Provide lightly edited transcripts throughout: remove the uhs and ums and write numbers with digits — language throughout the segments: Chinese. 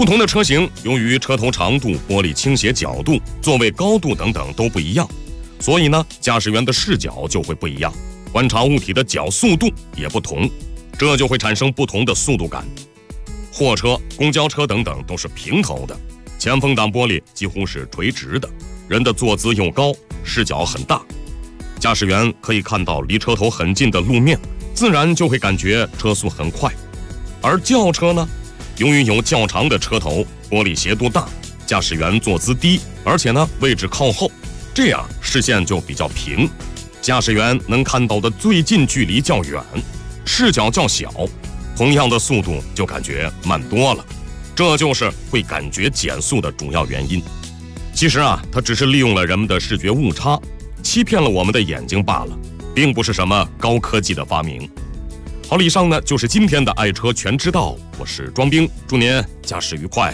不同的车型由于车头长度、玻璃倾斜角度、座位高度等等都不一样，所以呢，驾驶员的视角就会不一样，观察物体的角速度也不同，这就会产生不同的速度感。货车、公交车等等都是平头的，前风挡玻璃几乎是垂直的，人的坐姿又高，视角很大，驾驶员可以看到离车头很近的路面，自然就会感觉车速很快。而轿车呢，由于有较长的车头，玻璃斜度大，驾驶员坐姿低，而且呢位置靠后，这样视线就比较平，驾驶员能看到的最近距离较远，视角较小，同样的速度就感觉慢多了，这就是会感觉减速的主要原因。其实啊，它只是利用了人们的视觉误差，欺骗了我们的眼睛罢了，并不是什么高科技的发明。好了，以上呢就是今天的爱车全知道，我是庄兵，祝您驾驶愉快。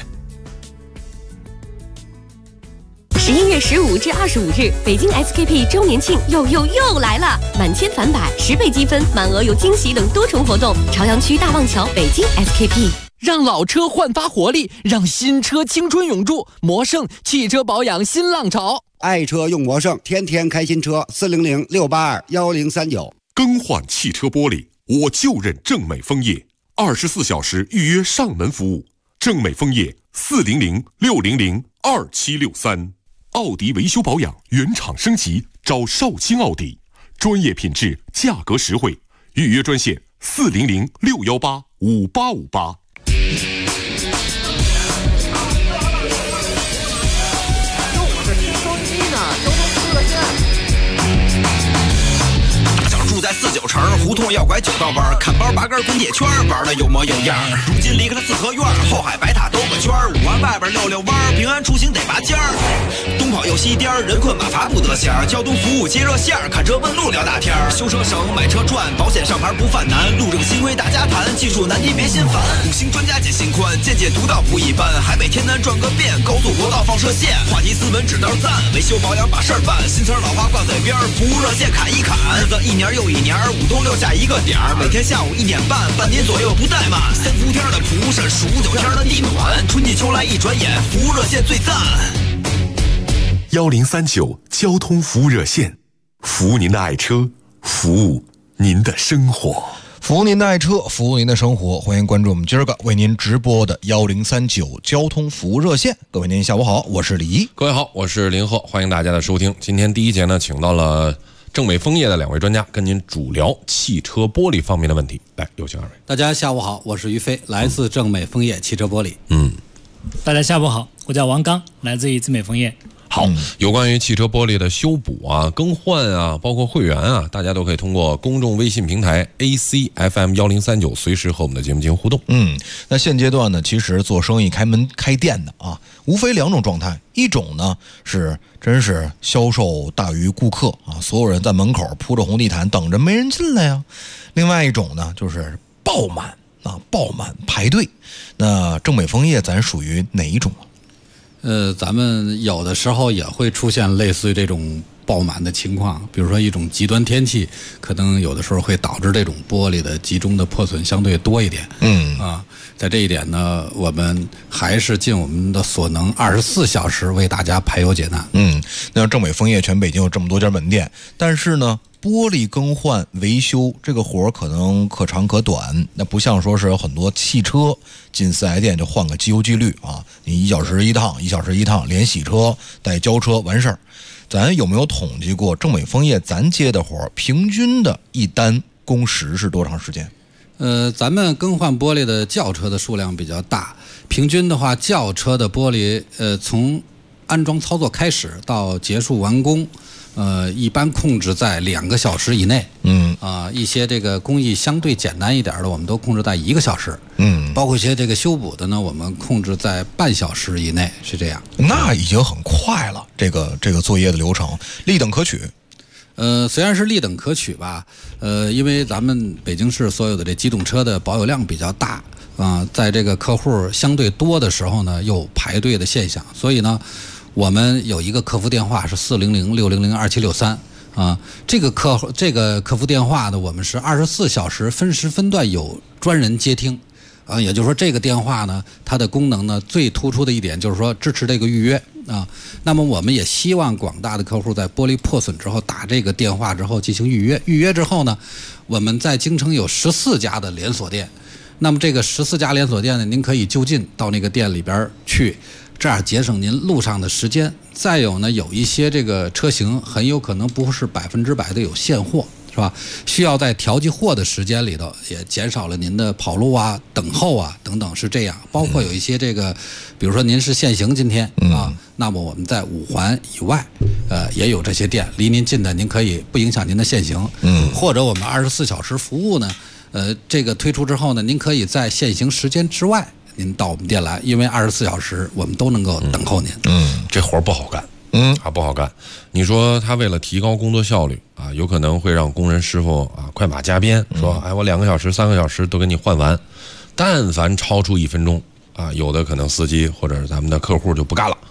11月15至25日，北京 SKP 周年庆又来了！满千返百，10倍积分，满额有惊喜等多重活动。朝阳区大望桥，北京 SKP。 让老车焕发活力，让新车青春永驻。魔盛汽车保养新浪潮， 爱车用魔盛，天天开新车。400-682-1039。 更换汽车玻璃，我就认正美枫叶，24小时预约上门服务。正美枫叶400-600-2763。奥迪维修保养原厂升级，找绍兴奥迪，专业品质，价格实惠。预约专线400-618-5858。 住在49城，胡同要拐9道弯，看包8根滚铁圈，玩的有模有样。如今离开了四合院，后海白塔兜个圈，5环外边溜溜弯，平安出行得拔尖儿。东跑又西颠，人困马乏不得闲，交通服务接热线，看车问路聊大天。修车省，买车赚，保险上牌不犯难，路这个新规大家谈，技术难题别心烦。5星专家解心宽，见解独到不一般，海北天南转个遍，高速国道放射线，话题斯文指道赞，维修保养把事儿办，新词老话挂嘴边，服务热线砍一砍，日子一年又一年，5动6下一个点儿，每天下午1点半，半年左右不怠慢。3伏天的蒲扇，数9天的地暖，春季秋来一转眼，服务热线最赞。 1039交通服务热线，服务您的爱车，服务您的生活。 服务您的爱车，服务您的生活，欢迎关注我们今儿个为您直播的1039交通服务热线。各位您下午好，我是李一。 各位好，我是林鹤，欢迎大家的收听。今天第一节呢，请到了正美枫叶的2位专家，跟您主聊汽车玻璃方面的问题。来，有请2位。 大家下午好，我是于飞，来自正美枫叶汽车玻璃。 大家下午好，我叫王刚，来自于正美枫叶。 好，有关于汽车玻璃的修补啊、更换啊，包括会员啊，大家都可以通过公众微信平台 ACFM1039随时和我们的节目进行互动。 那现阶段呢，其实做生意开门开店的啊，无非2种状态，一种呢是真是销售大于顾客啊，所有人在门口铺着红地毯等着没人进来呀；另外一种呢就是爆满排队。那正美枫叶咱属于哪一种啊？ 咱们有的时候也会出现类似于这种爆满的情况，比如说一种极端天气，可能有的时候会导致这种玻璃的集中的破损相对多一点。在这一点呢，我们还是尽我们的所能，24小时为大家排忧解难。 那正美枫叶全北京有这么多家门店，但是呢，玻璃更换维修这个活可能可长可短，那不像说是有很多汽车进4S店就换个机油机滤啊，你1小时1趟，1小时1趟，连洗车带交车完事儿。咱有没有统计过正美枫叶咱接的活平均的一单工时是多长时间？ 咱们更换玻璃的轿车的数量比较大，平均的话，轿车的玻璃从安装操作开始到结束完工，一般控制在2个小时以内。一些这个工艺相对简单一点的，我们都控制在1个小时。包括一些这个修补的呢，我们控制在半小时以内，是这样。 那已经很快了，这个作业的流程立等可取。 虽然是立等可取吧，因为咱们北京市所有的这机动车的保有量比较大在这个客户相对多的时候呢，有排队的现象，所以呢，我们有一个客服电话是400-600-2763这个客服电话呢，我们是24小时分时分段有专人接听， 也就是说这个电话呢，它的功能呢最突出的一点就是说支持这个预约啊。那么我们也希望广大的客户在玻璃破损之后打这个电话之后进行预约，预约之后呢，我们在京城有14家的连锁店，那么这个14家连锁店呢，您可以就近到那个店里边去，这样节省您路上的时间。再有呢，有一些这个车型很有可能不是100%的有现货，是吧？需要在调剂货的时间里头，也减少了您的跑路啊、等候啊等等，是这样。包括有一些这个，比如说您是限行今天啊，那么我们在5环以外，也有这些店，离您近的，您可以不影响您的限行。或者我们24小时服务呢，这个推出之后呢，您可以在限行时间之外，您到我们店来，因为24小时我们都能够等候您。 这活不好干。不好干。你说他为了提高工作效率啊，有可能会让工人师傅啊快马加鞭，说哎我2个小时、3个小时都给你换完，但凡超出1分钟啊，有的可能司机或者是咱们的客户就不干了。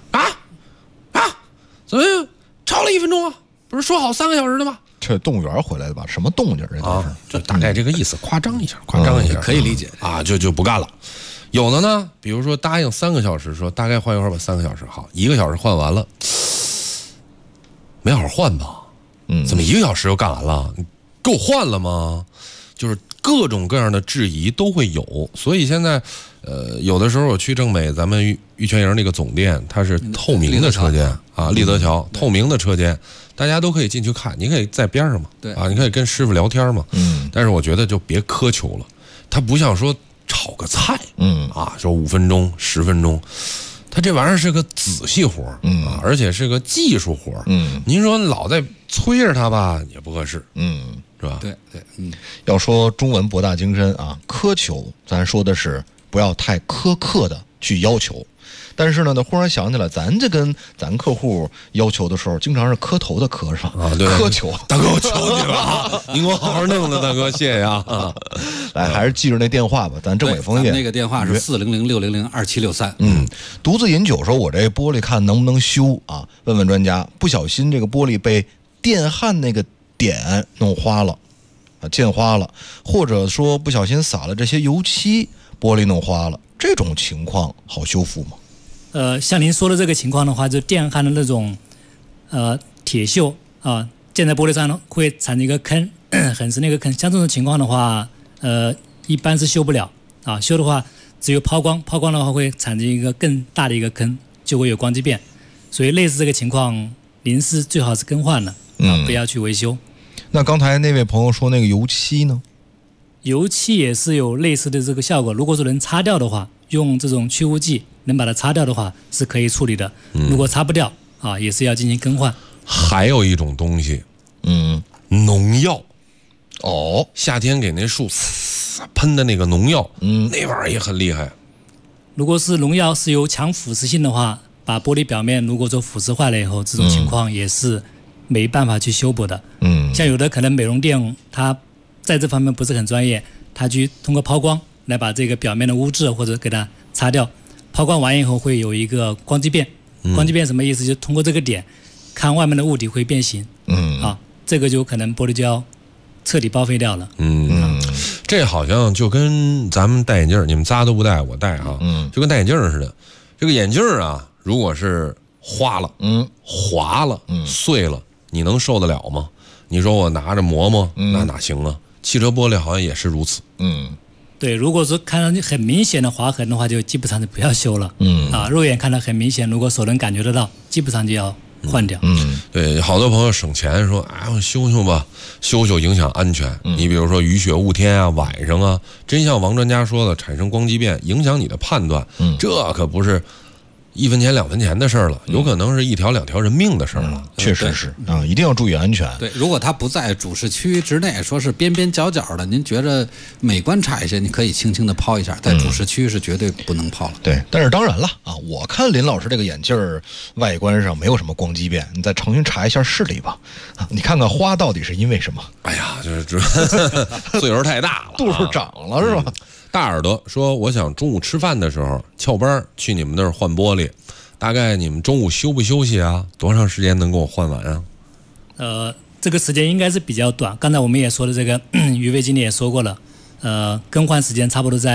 怎么超了1分钟啊？不是说好3个小时的吗？ 这动物园回来的吧？什么动静？这都是就大概这个意思，夸张一下， 可以理解啊，就不干了。有的呢，比如说答应3个小时，说大概换一会儿吧，3个小时好，1个小时换完了，没好好换吧？怎么1个小时就干完了？你够换了吗？就是各种各样的质疑都会有，所以现在，有的时候我去正美咱们玉泉营那个总店，它是透明的车间啊，立德桥透明的车间，大家都可以进去看，你可以在边上嘛， 对啊，你可以跟师傅聊天嘛，但是我觉得就别苛求了，它不像说炒个菜，说5分钟、10分钟，它这玩意儿是个仔细活啊，而且是个技术活您说老在催着它吧，也不合适，是吧？ 对， 要说中文博大精深啊，苛求，咱说的是不要太苛刻的去要求。但是呢，忽然想起来，咱这跟咱客户要求的时候，经常是磕头的磕上啊，对， 苛求， 大哥我求你了，您给我好好弄了，大哥，谢谢啊。 来，还是记住那电话吧，咱正伟枫叶那个电话是400-600-2763。 独自饮酒说，我这玻璃看能不能修啊？问问专家，不小心这个玻璃被电焊那个点弄花了啊，溅花了，或者说不小心撒了这些油漆，玻璃弄花了，这种情况好修复吗？ 像您说的这个情况的话，就电焊的那种铁锈啊，溅在玻璃上呢会产生一个坑，很深的一个坑。像这种情况的话，一般是修不了啊，修的话只有抛光，抛光的话会产生一个更大的一个坑，就会有光畸变。所以类似这个情况，临时最好是更换了啊，不要去维修。 那刚才那位朋友说那个油漆呢？ 油漆也是有类似的这个效果，如果说能擦掉的话，用这种去污剂能把它擦掉的话是可以处理的，如果擦不掉啊，也是要进行更换。 还有一种东西，农药。夏天给那树喷的那个农药，那玩意儿也很厉害。 如果是农药是有强腐蚀性的话，把玻璃表面如果说腐蚀坏了以后，这种情况也是没办法去修补的。像有的可能美容店它在这方面不是很专业，它去通过抛光来把这个表面的污渍或者给它擦掉。抛光完以后会有一个光畸变，光畸变什么意思？就通过这个点看外面的物体会变形，这个就可能玻璃就要彻底报废掉了。 这好像就跟咱们戴眼镜，你们仨都不戴，我戴啊，就跟戴眼镜似的。这个眼镜啊，如果是花了，划了，碎了，你能受得了吗？你说我拿着磨磨，那哪行啊？汽车玻璃好像也是如此。 对，如果说看上去很明显的划痕的话，就基本上就不要修了。肉眼看到很明显，如果手能感觉得到，基本上就要换掉。 对，好多朋友省钱说，我修修吧，修修影响安全。你比如说雨雪雾天啊，晚上啊，真像王专家说的，产生光畸变，影响你的判断，这可不是1分钱2分钱的事儿了，有可能是1条2条人命的事儿了。 确实是啊，一定要注意安全。 对，如果它不在主视区之内，说是边边角角的，您觉得美观差一些，你可以轻轻的抛一下，在主视区是绝对不能抛了。 对，但是当然了啊，我看林老师这个眼镜外观上没有什么光畸变，你再重新查一下视力吧。你看看花到底是因为什么？ 哎呀，这岁数太大了， 度数长了是吧？ 大耳朵说，我想中午吃饭的时候翘班去你们那儿换玻璃，大概你们中午休不休息啊？多长时间能给我换完啊？ 这个时间应该是比较短。刚才我们也说的这个于飞经理也说过了，更换时间差不多在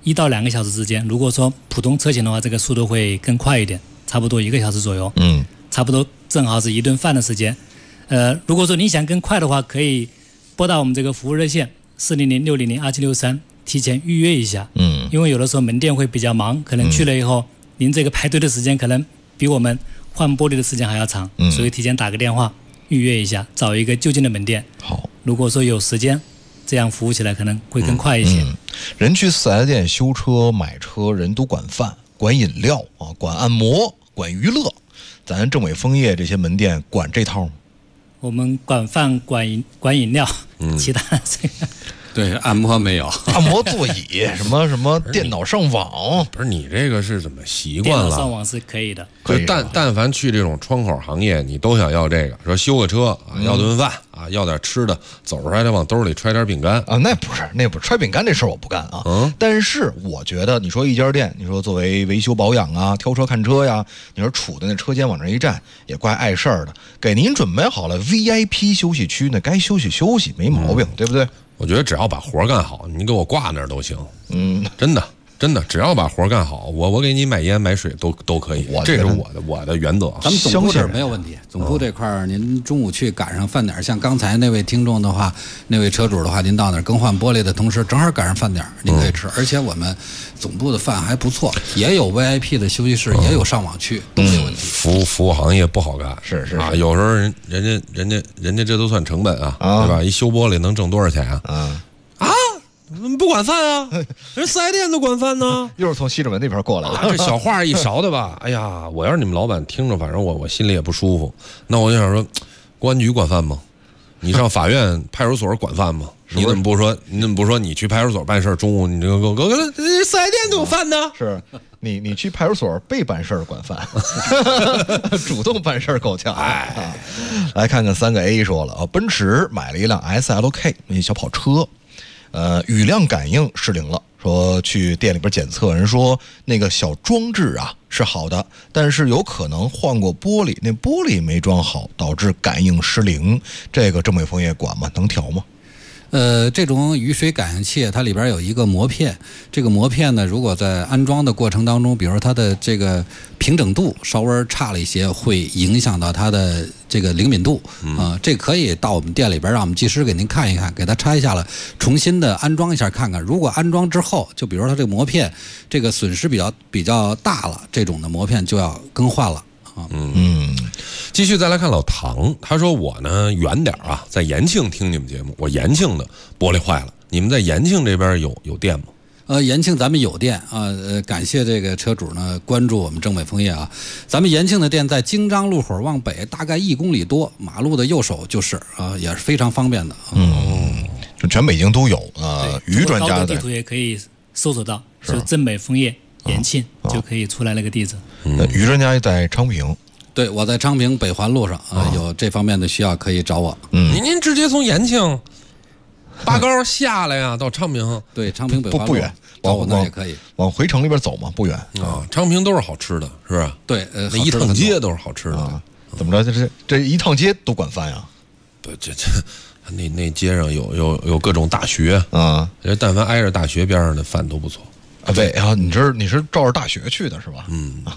1到2个小时之间。如果说普通车型的话，这个速度会更快一点，差不多1个小时左右。差不多正好是1顿饭的时间。如果说你想更快的话，可以拨打我们这个服务热线400-600-2763，提前预约一下。因为有的时候门店会比较忙，可能去了以后，您这个排队的时间可能比我们换玻璃的时间还要长，所以提前打个电话预约一下，找一个就近的门店。 好， 如果说有时间，这样服务起来可能会更快一些。 人去4S店修车买车，人都管饭、管饮料啊，管按摩、管娱乐。咱正美枫叶这些门店管这套吗？ 我们管饭、管饮料，其他这个。 对，按摩没有， 按摩座椅，什么电脑上网， 不是你这个是怎么习惯了？ 电脑上网是可以的， 就但凡去这种窗口行业，你都想要这个，说修个车啊，要顿饭啊，要点吃的，走出来得往兜里揣点饼干啊，那不是揣饼干这事儿我不干啊。但是我觉得，你说一家店，你说作为维修保养啊、挑车看车呀，你说杵在那车间往那一站，也怪碍事儿的。给您准备好了 VIP 休息区，那该休息休息，没毛病，对不对？ 我觉得只要把活干好，你给我挂那儿都行。真的，只要把活干好，我给你买烟买水都可以。这是我的原则。 咱们总部这儿没有问题。总部这块儿，您中午去赶上饭点，像刚才那位听众的话，那位车主的话，您到那儿更换玻璃的同时，正好赶上饭点，您可以吃。而且我们总部的饭还不错，也有 VIP 的休息室，也有上网区，都没有问题。 服务行业不好干， 是啊，有时候人家这都算成本啊，对吧？一修玻璃能挣多少钱啊？不管饭啊，人4S店都管饭呢。 又是从西直门那边过来的， 这小话一勺的吧？哎呀，我要是你们老板听着，反正我心里也不舒服。那我就想说，公安局管饭吗？你上法院、派出所管饭吗？你怎么不说你去派出所办事，中午你这个4S店都有饭呢？ 是你去派出所被办事管饭，主动办事够呛。来看看3个 A 说了啊，奔驰买了一辆 SLK 那小跑车。雨量感应失灵了，说去店里边检测，人说那个小装置啊是好的，但是有可能换过玻璃，那玻璃没装好，导致感应失灵。这个正美枫叶管吗？能调吗？ 这种雨水感应器它里边有一个膜片，这个膜片呢，如果在安装的过程当中，比如说它的这个平整度稍微差了一些，会影响到它的这个灵敏度这可以到我们店里边让我们技师给您看一看，给它拆下来，重新的安装一下看看。如果安装之后，就比如说它这个膜片这个损失比较大了，这种的膜片就要更换了。 继续再来看老唐，他说我呢远点啊，在延庆听你们节目，我延庆的玻璃坏了，你们在延庆这边有店吗？ 延庆咱们有店啊，感谢这个车主呢关注我们正美枫叶啊。咱们延庆的店在京张路口往北大概1公里多，马路的右手就是啊，也是非常方便的。 就全北京都有啊。于专家的地图也可以搜索到，是正美枫叶延庆就可以出来那个地址。 于专家在昌平。 对，我在昌平北环路上有这方面的需要可以找我。 您直接从延庆八高下来呀，到昌平。 对，昌平北环路不远， 找我那也可以。 往回城里边走嘛，不远啊。昌平都是好吃的，是吧？ 对， 那一趟街都是好吃的啊。怎么着？这一趟街都管饭呀？ 不，那街上有各种大学啊， 但凡挨着大学边上的饭都不错啊。对啊，你是照着大学去的是吧？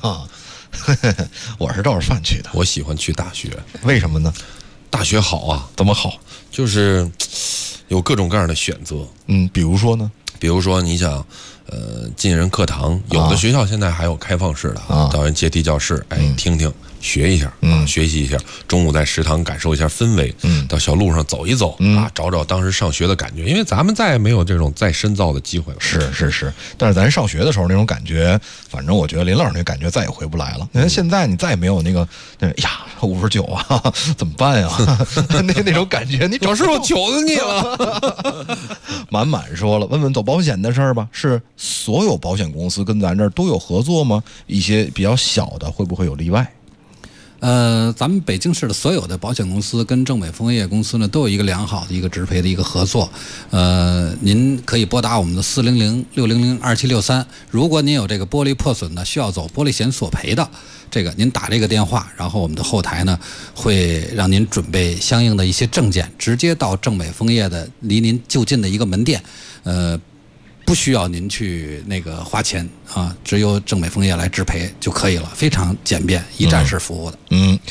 我是照着饭去的。 我喜欢去大学， 为什么呢？ 大学好啊。 怎么好？ 就是有各种各样的选择。 比如说呢？ 比如说你想进人课堂，有的学校现在还有开放式的到人阶梯教室，听听学一下学习一下，中午在食堂感受一下氛围，到小路上走一走找找当时上学的感觉，因为咱们再也没有这种再深造的机会了。 是，但是咱上学的时候那种感觉，反正我觉得林老师那感觉再也回不来了。你看现在你再也没有那个呀59啊，怎么办呀？那种感觉，你老师我求着你了。 满说了，问问走保险的事儿吧，是所有保险公司跟咱这儿都有合作吗？一些比较小的会不会有例外？ 咱们北京市的所有的保险公司跟正美枫叶公司呢，都有一个良好的一个直赔的一个合作。您可以拨打我们的400-600-2763，如果您有这个玻璃破损的，需要走玻璃险索赔的，这个您打这个电话，然后我们的后台呢会让您准备相应的一些证件，直接到正美枫叶的离您就近的一个门店， 不需要您去那个花钱啊，只有正美枫叶来制赔就可以了，非常简便，一站式服务的。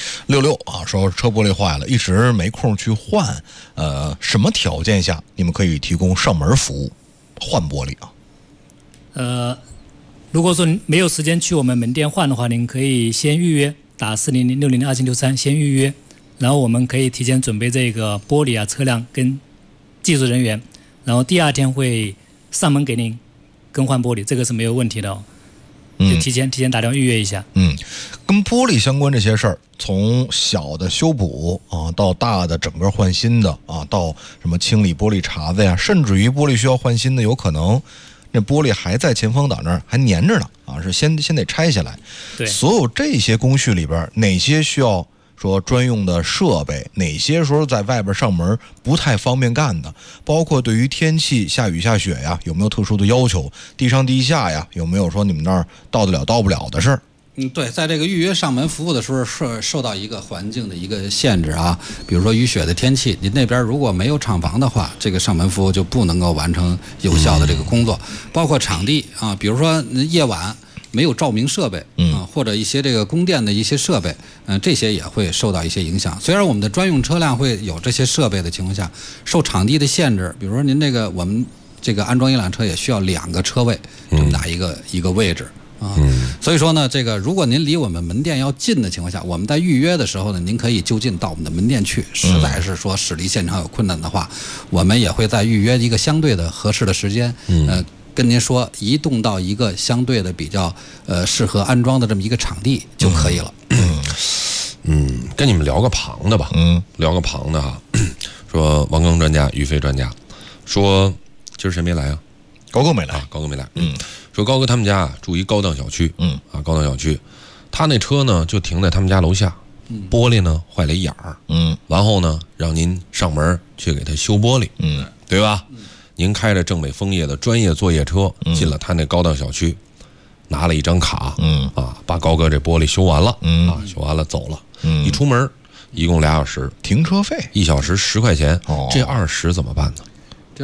66啊，说车玻璃坏了，一直没空去换，什么条件下你们可以提供上门服务换玻璃啊？ 如果说没有时间去我们门店换的话，您可以先预约，打400-600-2763先预约，然后我们可以提前准备这个玻璃啊、车辆跟技术人员，然后第二天会上门给您更换玻璃，这个是没有问题的哦。就提前打电话预约一下。 跟玻璃相关这些事儿，从小的修补啊，到大的整个换新的啊，到什么清理玻璃碴子呀，甚至于玻璃需要换新的，有可能那玻璃还在前风挡那儿还粘着呢啊，是先得拆下来。 对， 所有这些工序里边，哪些需要说专用的设备，哪些时候在外边上门不太方便干的，包括对于天气下雨下雪呀，有没有特殊的要求？地上地下呀，有没有说你们那儿到得了到不了的事儿？ 对，在这个预约上门服务的时候，受到一个环境的一个限制啊，比如说雨雪的天气，您那边如果没有厂房的话，这个上门服务就不能够完成有效的这个工作，包括场地啊，比如说夜晚没有照明设备或者一些这个供电的一些设备，这些也会受到一些影响。虽然我们的专用车辆会有这些设备的情况下，受场地的限制，比如说您这个我们这个安装一辆车也需要2个车位这么大一个位置啊。所以说呢，这个如果您离我们门店要近的情况下，我们在预约的时候呢，您可以就近到我们的门店去。实在是说驶离现场有困难的话，我们也会在预约一个相对的合适的时间，跟您说移动到一个相对的比较适合安装的这么一个场地就可以了。 跟你们聊个旁的吧。聊个旁的哈。说王庚专家、于飞专家说，今儿谁没来啊？ 高哥没来， 高哥没来。说高哥他们家住一高档小区，高档小区，他那车呢就停在他们家楼下，玻璃呢坏了一眼儿，然后呢让您上门去给他修玻璃，对吧？您开着正美枫叶的专业作业车进了他那高档小区，拿了一张卡，把高哥这玻璃修完了，修完了走了，一出门一共2小时停车费 ，1小时10块钱，这20怎么办呢？ 这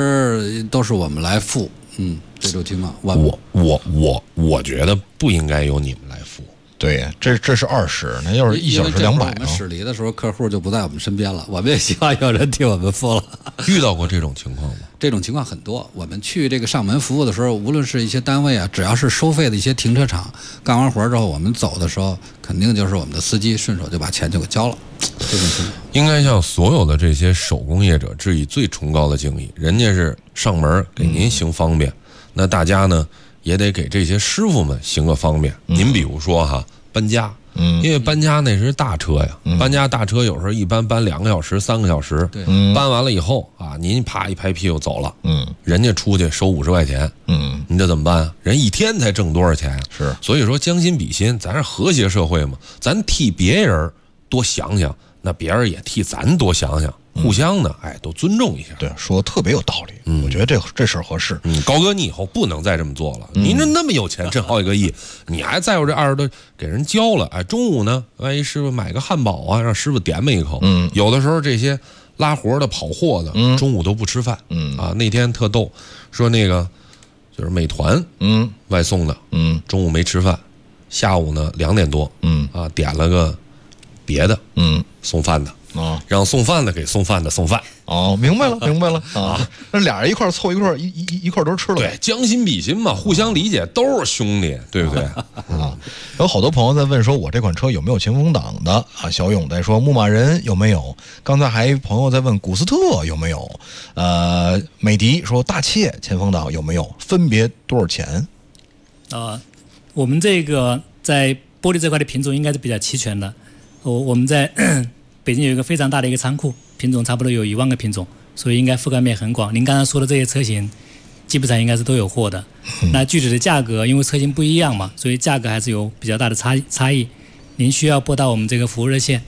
20都是我们来付，这种情况， 我觉得不应该由你们来付。 对，这是20，那要是1小时200 我们驶离的时候，客户就不在我们身边了，我们也希望有人替我们付了。 遇到过这种情况吗？ 这种情况很多。我们去这个上门服务的时候，无论是一些单位啊，只要是收费的一些停车场，干完活之后，我们走的时候，肯定就是我们的司机顺手就把钱就给交了。这种情况应该向所有的这些手工业者致以最崇高的敬意。人家是上门给您行方便，那大家呢也得给这些师傅们行个方便。您比如说哈，搬家，因为搬家那是大车呀，搬家大车有时候一般搬2个小时、3个小时，搬完了以后啊，您啪一拍屁股走了，人家出去收50块钱，你这怎么办啊？人一天才挣多少钱呀？ 是， 所以说将心比心，咱是和谐社会嘛，咱替别人多想想，那别人也替咱多想想。互相的，都尊重一下。 对，说特别有道理。我觉得这事儿合适。 高哥，你以后不能再这么做了。您这那么有钱，挣好几个亿，你还在乎这20多给人交了？中午呢，万一师傅买个汉堡啊，让师傅点么一口。有的时候这些拉活的、跑货的，中午都不吃饭。那天特逗，说那个就是美团，外送的，中午没吃饭，下午呢2点多，点了个别的，送饭的。让送饭的给送饭的送饭。 明白了啊！那俩人一块凑一块都吃了。 对，将心比心嘛，互相理解，都是兄弟，对不对？ 有好多朋友在问说，我这款车有没有前风挡的啊？小勇在说，牧马人有没有？刚才还有朋友在问古斯特有没有？美的说大切前风挡有没有？分别多少钱？ 我们这个在玻璃这块的品种应该是比较齐全的。我们在北京有一个非常大的一个仓库，品种差不多有1万个品种，所以应该覆盖面很广。您刚才说的这些车型，基本上应该是都有货的。那具体的价格，因为车型不一样嘛，所以价格还是有比较大的差异。您需要拨打我们这个服务热线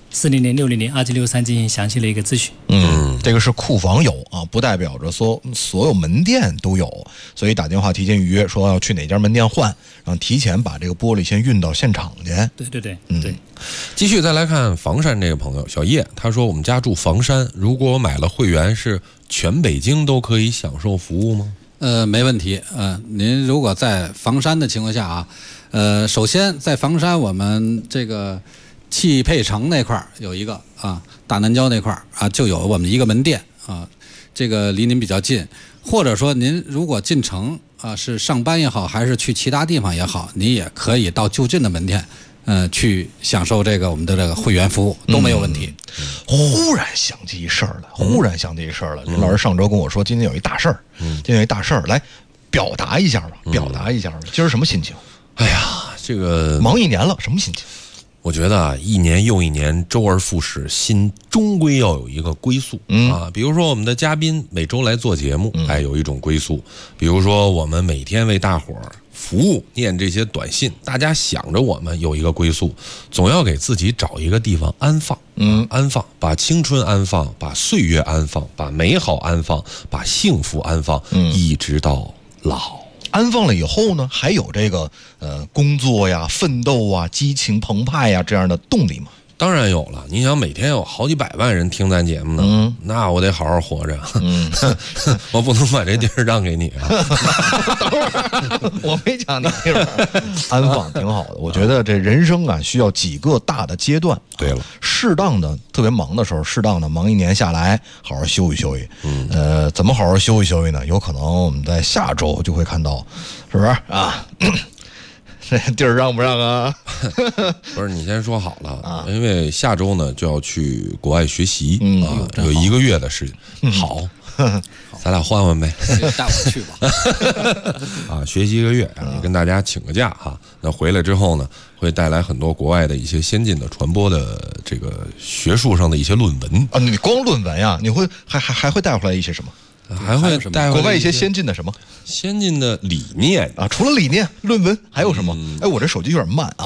400-600-2763进行详细的一个咨询。 这个是库房有啊，不代表着所有门店都有，所以打电话提前预约，说要去哪家门店换，然后提前把这个玻璃先运到现场去。 对， 继续再来看房山这个朋友小叶，他说我们家住房山，如果我买了会员，是全北京都可以享受服务吗？ 没问题。您如果在房山的情况下啊，首先在房山我们这个汽配城那块有一个啊，大南郊那块啊就有我们一个门店啊，这个离您比较近。或者说您如果进城啊，是上班也好，还是去其他地方也好，您也可以到就近的门店。去享受这个我们的这个会员服务都没有问题。 忽然想起一事儿了，林老师上周跟我说今天有一大事儿，来表达一下吧，今儿什么心情？ 哎呀，这个忙一年了，什么心情？ 我觉得啊，一年又一年，周而复始，心终归要有一个归宿啊。比如说我们的嘉宾每周来做节目，有一种归宿；比如说我们每天为大伙儿服务念这些短信，大家想着我们有一个归宿，总要给自己找一个地方安放，安放，把青春安放，把岁月安放，把美好安放，把幸福安放，一直到老。 安放了以后呢，还有这个工作呀、奋斗啊、激情澎湃呀这样的动力吗？ 当然有了，你想每天有好几百万人听咱节目呢，那我得好好活着，我不能把这地儿让给你啊！ 等会儿，我没讲那地儿，安放挺好的。我觉得这人生啊，需要几个大的阶段。 对了， 适当的特别忙的时候，适当的忙一年下来，好好休息休息。怎么好好休息休息呢？有可能我们在下周就会看到，是不是啊？这地儿让不让啊？ 不是，你先说好了啊，因为下周呢就要去国外学习有1个月的时间。好，咱俩换换呗， 带我去吧。 啊，学习1个月，也跟大家请个假哈。那回来之后呢，会带来很多国外的一些先进的传播的这个学术上的一些论文啊。你光论文呀？你会还会带回来一些什么？ 还会带国外一些先进的什么？ 先进的理念啊！除了理念、论文还有什么？哎，我这手机有点慢啊。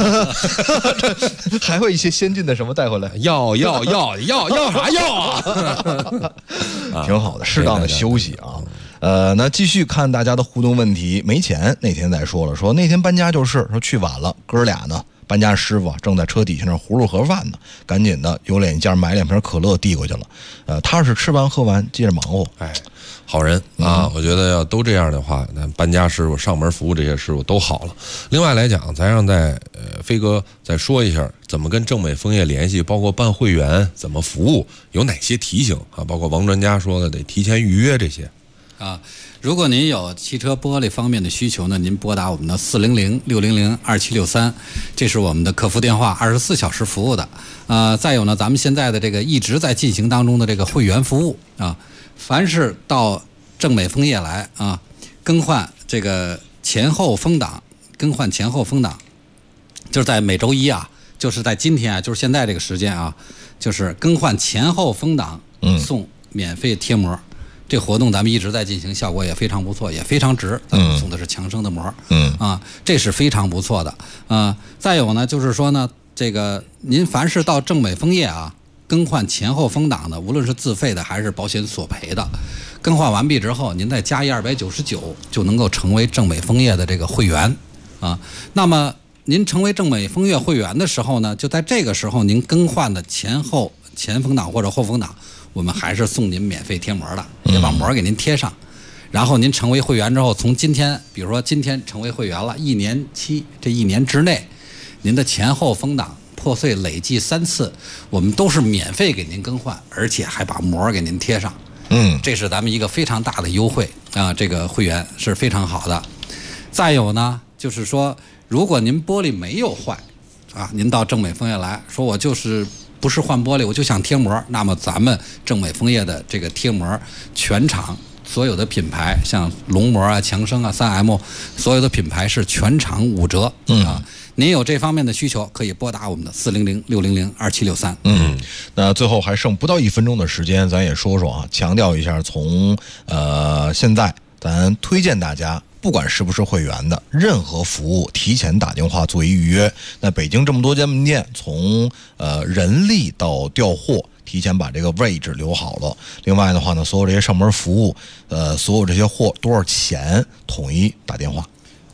还会一些先进的什么带回来？ 要啥要啊？ 挺好的，适当的休息啊。那继续看大家的互动问题。没钱那天再说了，说那天搬家就是说去晚了，哥俩呢。搬家师傅正在车底下那葫芦盒饭呢，赶紧的有脸件买2瓶可乐递过去了。他是吃完喝完接着忙活。 哎，好人啊！我觉得要都这样的话，那搬家师傅、上门服务这些师傅都好了。另外来讲，咱让飞哥再说一下怎么跟正美枫叶联系，包括办会员怎么服务，有哪些提醒啊？包括王专家说的得提前预约这些啊。如果您有汽车玻璃方面的需求呢，您拨打我们的400-600-2763，这是我们的客服电话，24小时服务的。再有呢，咱们现在的这个一直在进行当中的这个会员服务啊，凡是到正美枫叶来啊，更换这个前后风挡，就是在每周一啊，就是在今天啊，就是现在这个时间啊，就是更换前后风挡送免费贴膜。这个活动咱们一直在进行，效果也非常不错，也非常值。咱们送的是强生的膜，这是非常不错的。再有呢，就是说呢，这个您凡是到正美枫叶啊，更换前后风挡的，无论是自费的还是保险索赔的，更换完毕之后，您再加299，就能够成为正美枫叶的这个会员啊。那么您成为正美枫叶会员的时候呢，就在这个时候您更换的前风挡或者后风挡，我们还是送您免费贴膜的，也把膜给您贴上。然后您成为会员之后，从今天，比如说今天成为会员了，1年期，这1年之内，您的前后风挡破碎累计3次，我们都是免费给您更换，而且还把膜给您贴上。这是咱们一个非常大的优惠啊，这个会员是非常好的。再有呢，就是说，如果您玻璃没有坏啊，您到正美枫叶来说，我就是不是换玻璃，我就想贴膜，那么咱们正美枫叶的这个贴膜，全场所有的品牌，像龙膜啊、强生啊、3M， 所有的品牌是全场5折啊。您有这方面的需求，可以拨打我们的400-600-2763。 那最后还剩不到1分钟的时间，咱也说说啊，强调一下，从现在咱推荐大家。不管是不是会员的，任何服务提前打电话做一预约。那北京这么多间门店，从人力到调货，提前把这个位置留好了。另外的话呢，所有这些上门服务，所有这些货多少钱，统一打电话。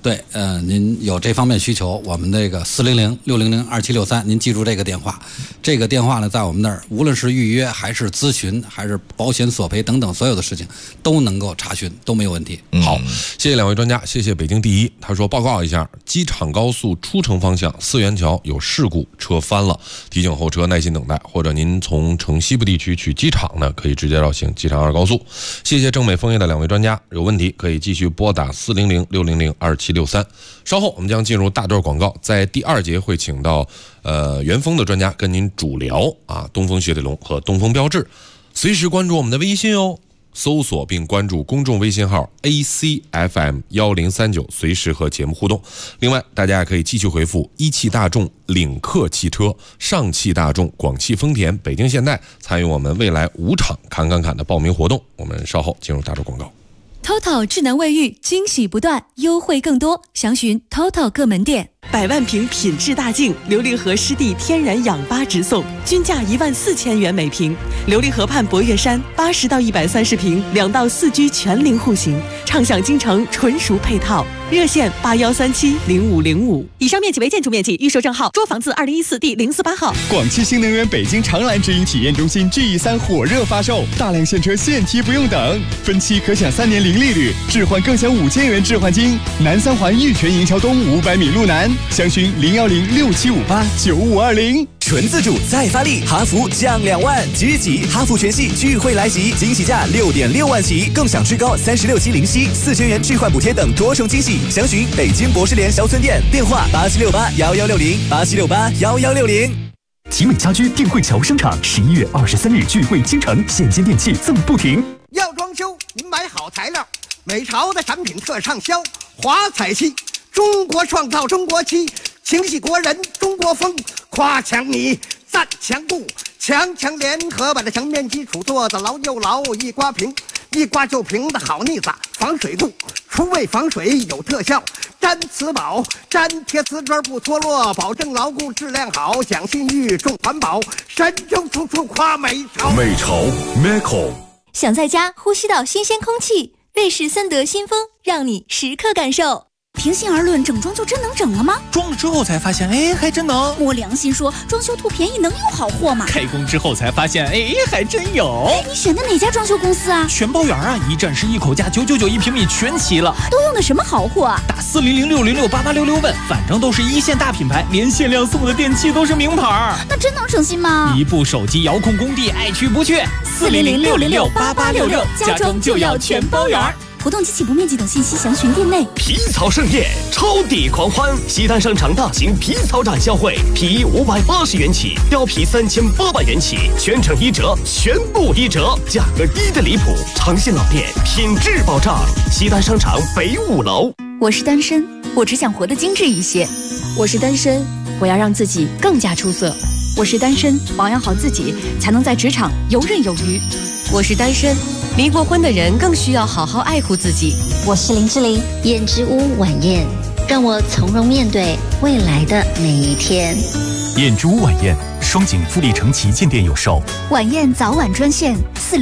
对，您有这方面需求，我们这个400-600-2763，您记住这个电话。这个电话呢，在我们那儿，无论是预约还是咨询，还是保险索赔等等所有的事情，都能够查询，都没有问题。 好，谢谢两位专家，谢谢北京第一。他说报告一下，机场高速出城方向4元桥有事故，车翻了，提醒后车耐心等待，或者您从城西部地区去机场呢，可以直接绕行机场2高速。谢谢正美枫叶的两位专家，有问题可以继续拨打400-600-2763。稍后我们将进入大段广告，在第2节会请到元丰的专家跟您主聊啊，东风雪铁龙和东风标致。随时关注我们的微信哦，搜索并关注公众微信号 ACFM1039，随时和节目互动。另外，大家也可以继续回复一汽大众、领克汽车、上汽大众、广汽丰田、北京现代参与我们未来5场侃的报名活动。我们稍后进入大段广告。 TOTO 智能卫浴，惊喜不断，优惠更多，详询 TOTO 各门店。 100万瓶品质大净琉璃河湿地天然氧吧直送，均价14000元每瓶。琉璃河畔博悦山80到130平，2到4居全龄户型，畅享京城纯熟配套。热线81370505。以上面积为建筑面积，预售证号捉房字2014第048号。 广汽新能源北京长蓝直营体验中心 GE3 火热发售，大量现车现提不用等，分期可享3年零利率，置换更享5000元置换金。南3环玉泉营桥东500米路南，详询01067589520。 纯自主再发力，哈弗降2万，即日起哈弗全系聚会来袭，惊喜价6.6万起，更享最高36期零息，4000元置换补贴等多重惊喜。详询北京博士联销村店，电话87681160，87681160。 集美家居定慧桥商场11月23日聚会京城，现金电器赠不停。 要装修，您买好材料，美朝的产品特畅销，华彩漆，中国创造中国漆，情系国人中国风，夸墙你赞墙布，强联合把这墙面基础做得牢又牢，一刮平，一刮就平的好腻子，防水度，除味防水有特效，粘瓷宝，粘贴瓷砖不脱落，保证牢固质量好，讲信誉重环保，神州处处夸美朝。 美朝 Meco。 想在家呼吸到新鲜空气，瑞士森德新风让你时刻感受。 平心而论，整装就真能整了吗？ 装了之后才发现，还真能。 摸良心说，装修图便宜能有好货吗？ 开工之后才发现，还真有。 你选的哪家装修公司啊？ 全包圆啊，一站式一口价999一平米全齐了。 都用的什么好货啊？ 打400-600-8866问，反正都是1线大品牌，连限量送的电器都是名牌。 那真能省心吗？ 一部手机遥控工地，爱去不去。 400-600-8866，家装就要全包圆。活动及起步面积等信息详询店内。 皮草盛宴，超抵狂欢！西单商场大型皮草展销会，皮衣580元起，貂皮3800元起，全程1折，全部1折，价格低的离谱。诚信老店，品质保障。西单商场北5楼。 我是单身，我只想活得精致一些。我是单身，我要让自己更加出色。我是单身，保养好自己，才能在职场游刃有余。我是单身，离过婚的人更需要好好爱护自己。 我是林志玲，燕之屋晚宴，让我从容面对未来的每一天。 燕之屋晚宴，双井富力城旗舰店有售。 晚宴早晚专线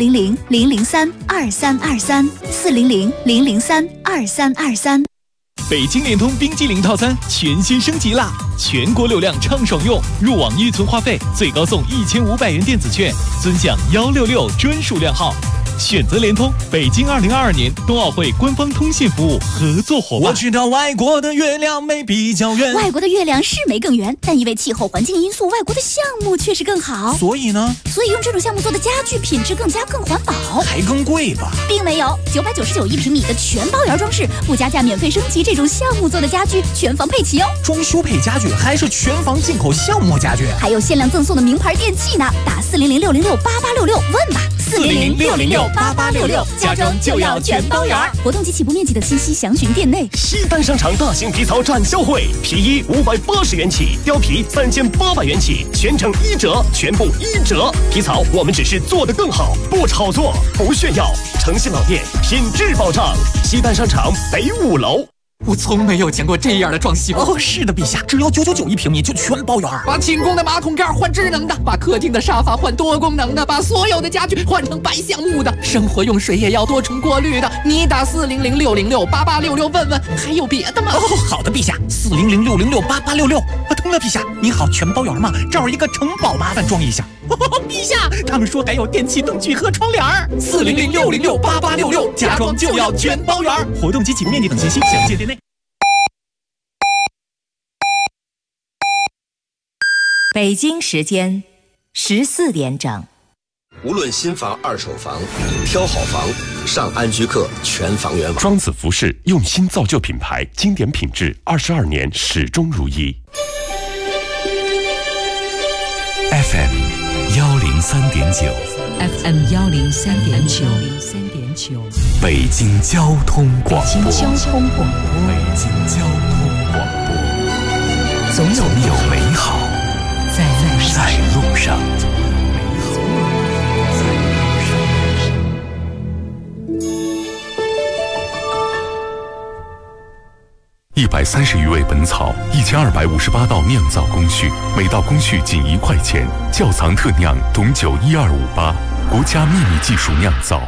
400-003-2323，400-003-2323。 北京联通冰激凌套餐全新升级啦！全国流量畅爽用，入网预存话费最高送1500元电子券，尊享166专属量号。选择联通，北京2022年冬奥会官方通信服务合作伙伴。 我知道外国的月亮没比较圆， 外国的月亮是没更圆，但因为气候环境因素，外国的项目确实更好。 所以呢？ 所以用这种项目做的家具品质更环保， 还更贵吧？ 并没有，999一平米的全包圆装饰，不加价免费升级，这种项目做的家具全房配齐哦。 装修配家具还是全房进口项目家具， 还有限量赠送的名牌电器呢。打400-606-8866问吧，400-606-8866，家装就要全包圆。活动及起步面积等信息详询店内。 西单商场大型皮草展销会，皮衣580元起，貂皮3800元起，全程1折，全部1折。皮草我们只是做得更好，不炒作，不炫耀。诚信老店，品质保障。西单商场北5楼。 我从没有见过这样的装修哦。是的，陛下，只要999一平米就全包圆。把寝宫的马桶盖换智能的，把客厅的沙发换多功能的，把所有的家具换成白橡木的，生活用水也要多重过滤的。你打400-606-8866问问，还有别的吗？哦，好的，陛下，400-606-8866。等了，陛下，你好，全包圆吗？这儿有一个城堡，麻烦装一下。陛下，他们说还有电器灯具和窗帘儿。400-606-8866，家装就要全包圆。活动及起步面积等信息，详见店内。 北京时间14点整。 无论新房、二手房，挑好房，上安居客全房源网。 庄子服饰用心造就品牌，经典品质，22年始终如一。 FM 103.9 FM 103.9 北京交通广播。 北京交通广播。 北京交通广播。总有美好在路上。130余味本草，1258道酿造工序，每道工序仅1块钱。窖藏特酿董酒1258，国家秘密技术酿造。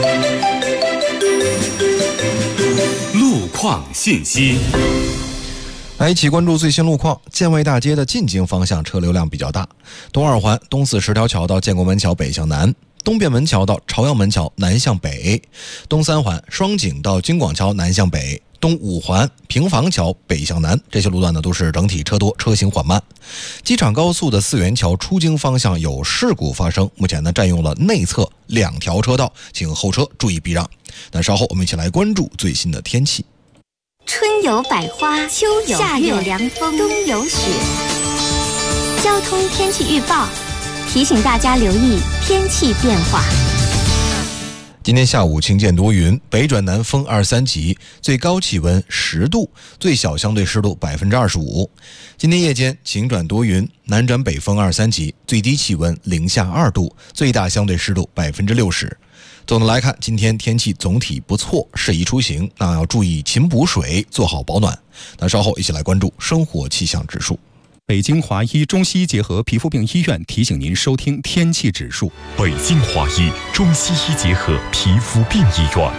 路况信息。 来一起关注最新路况。建卫大街的进京方向车流量比较大，东二环东四十条桥到建国门桥北向南，东便门桥到朝阳门桥南向北，东三环双井到京广桥南向北，东五环平房桥北向南，这些路段呢都是整体车多，车行缓慢。机场高速的四元桥出京方向有事故发生，目前呢占用了内侧2条车道，请后车注意避让。那稍后我们一起来关注最新的天气。 春有百花，秋有夏有凉风，冬有雪。交通天气预报提醒大家留意天气变化。 今天下午晴见多云，北转南风2、3级，最高气温10度，最小相对湿度25%。今天夜间晴转多云，南转北风2、3级，最低气温零下2度，最大相对湿度60%。总的来看，今天天气总体不错，适宜出行，那要注意勤补水，做好保暖。那稍后一起来关注生活气象指数。 北京华医中西医结合皮肤病医院提醒您收听天气指数。 北京华医中西医结合皮肤病医院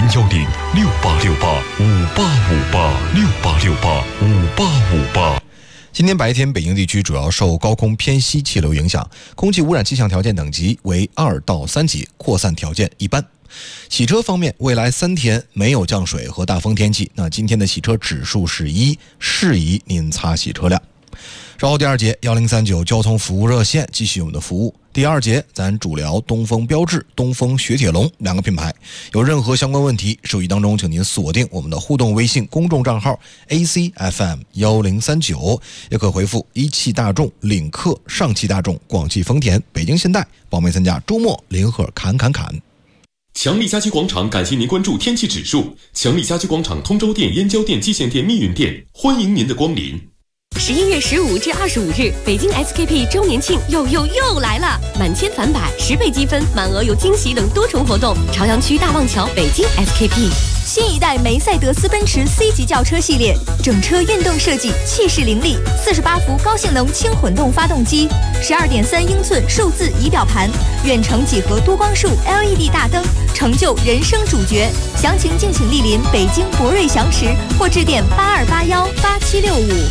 ，010-6868-5858，6868-5858。 今天白天，北京地区主要受高空偏西气流影响，空气污染气象条件等级为2到3级，扩散条件一般。洗车方面，未来3天没有降水和大风天气，那今天的洗车指数是1，适宜您擦洗车辆。稍后第2节1039交通服务热线继续我们的服务。第2节咱主聊东风标致、东风雪铁龙2个品牌，有任何相关问题，手机当中请您锁定我们的互动微信公众账号 ACFM1039，也可回复一汽大众、领克、上汽大众、广汽丰田、北京现代报名参加周末联合砍。 强力家居广场感谢您关注天气指数。强力家居广场通州店、燕郊店、蓟县店、密云店，欢迎您的光临。 11月15至25日，北京 SKP 周年庆又来了！满千返百，10倍积分，满额有惊喜等多重活动。朝阳区大望桥北京 SKP。 新一代梅赛德斯奔驰 C 级轿车系列，整车运动设计，气势凌厉，48伏高性能轻混动发动机，12.3英寸数字仪表盘，远程几何多光束 LED 大灯，成就人生主角。详情敬请莅临北京博瑞祥驰或致电82818765。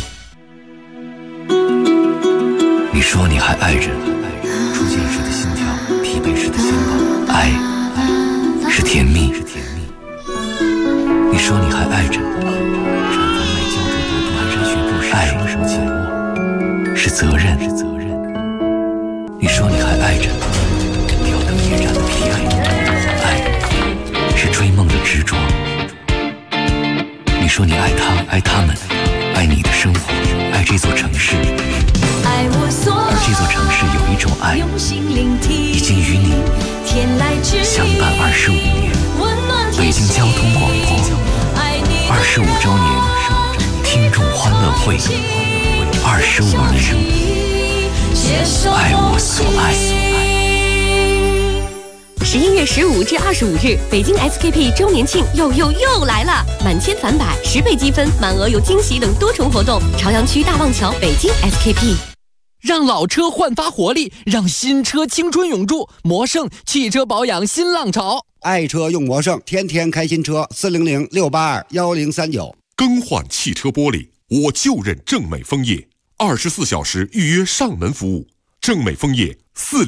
你说你还爱着初见时的心跳，疲惫时的肩膀，爱是甜蜜。你说你还爱着缠风麦胶着朵蹒跚学步时双手紧握，是责任。你说你还爱着吊灯夜战的疲惫，爱是追梦的执着。你说你爱他，爱他们，爱你的生活，爱这座城市。而这座城市有一种爱，已经与你相伴25年。北京交通广播25周年听众欢乐会，25年，爱我所爱。 11月15至25日，北京 SKP 周年庆又来了！满千返百，10倍积分，满额有惊喜等多重活动。朝阳区大望桥北京 SKP。 让老车焕发活力，让新车青春永驻。魔盛汽车保养新浪潮， 爱车用魔盛，天天开新车。400-682-1039。 更换汽车玻璃，我就认正美枫叶，24小时预约上门服务。正美枫叶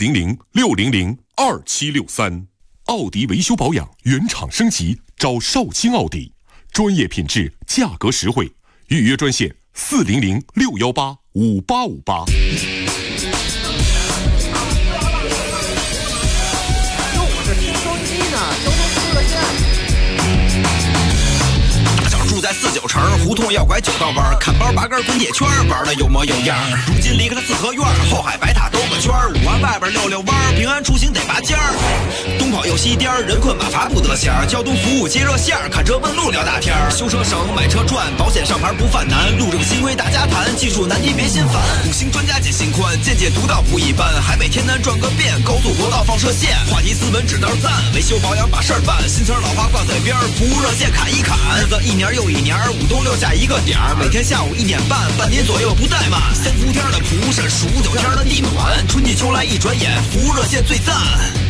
400-600-2763。奥迪维修保养原厂升级，找绍兴奥迪，专业品质，价格实惠。预约专线400-618-5858。 住在49城，胡同要拐9道弯，看包拔根滚铁圈，玩的有模有样。如今离开了四合院，后海白塔兜个圈，5环外边溜弯，平安出行得拔尖儿。东跑又西颠，人困马乏不得闲。交通服务接热线，看车问路聊大天。修车省，买车赚，保险上牌不犯难。路政新规大家谈，技术难题别心烦。5星专家解心宽，见解独到不一般。海北天南转个遍，高速国道放射线。话题斯文指道赞，维修保养把事儿办。新词老话挂嘴边，服务热线侃一侃。日子一年又一年，5东6下一个点儿，每天下午1点半，半年左右不怠慢。3伏天的蒲是数9天的地暖，春季秋来一转眼，服务热线最赞。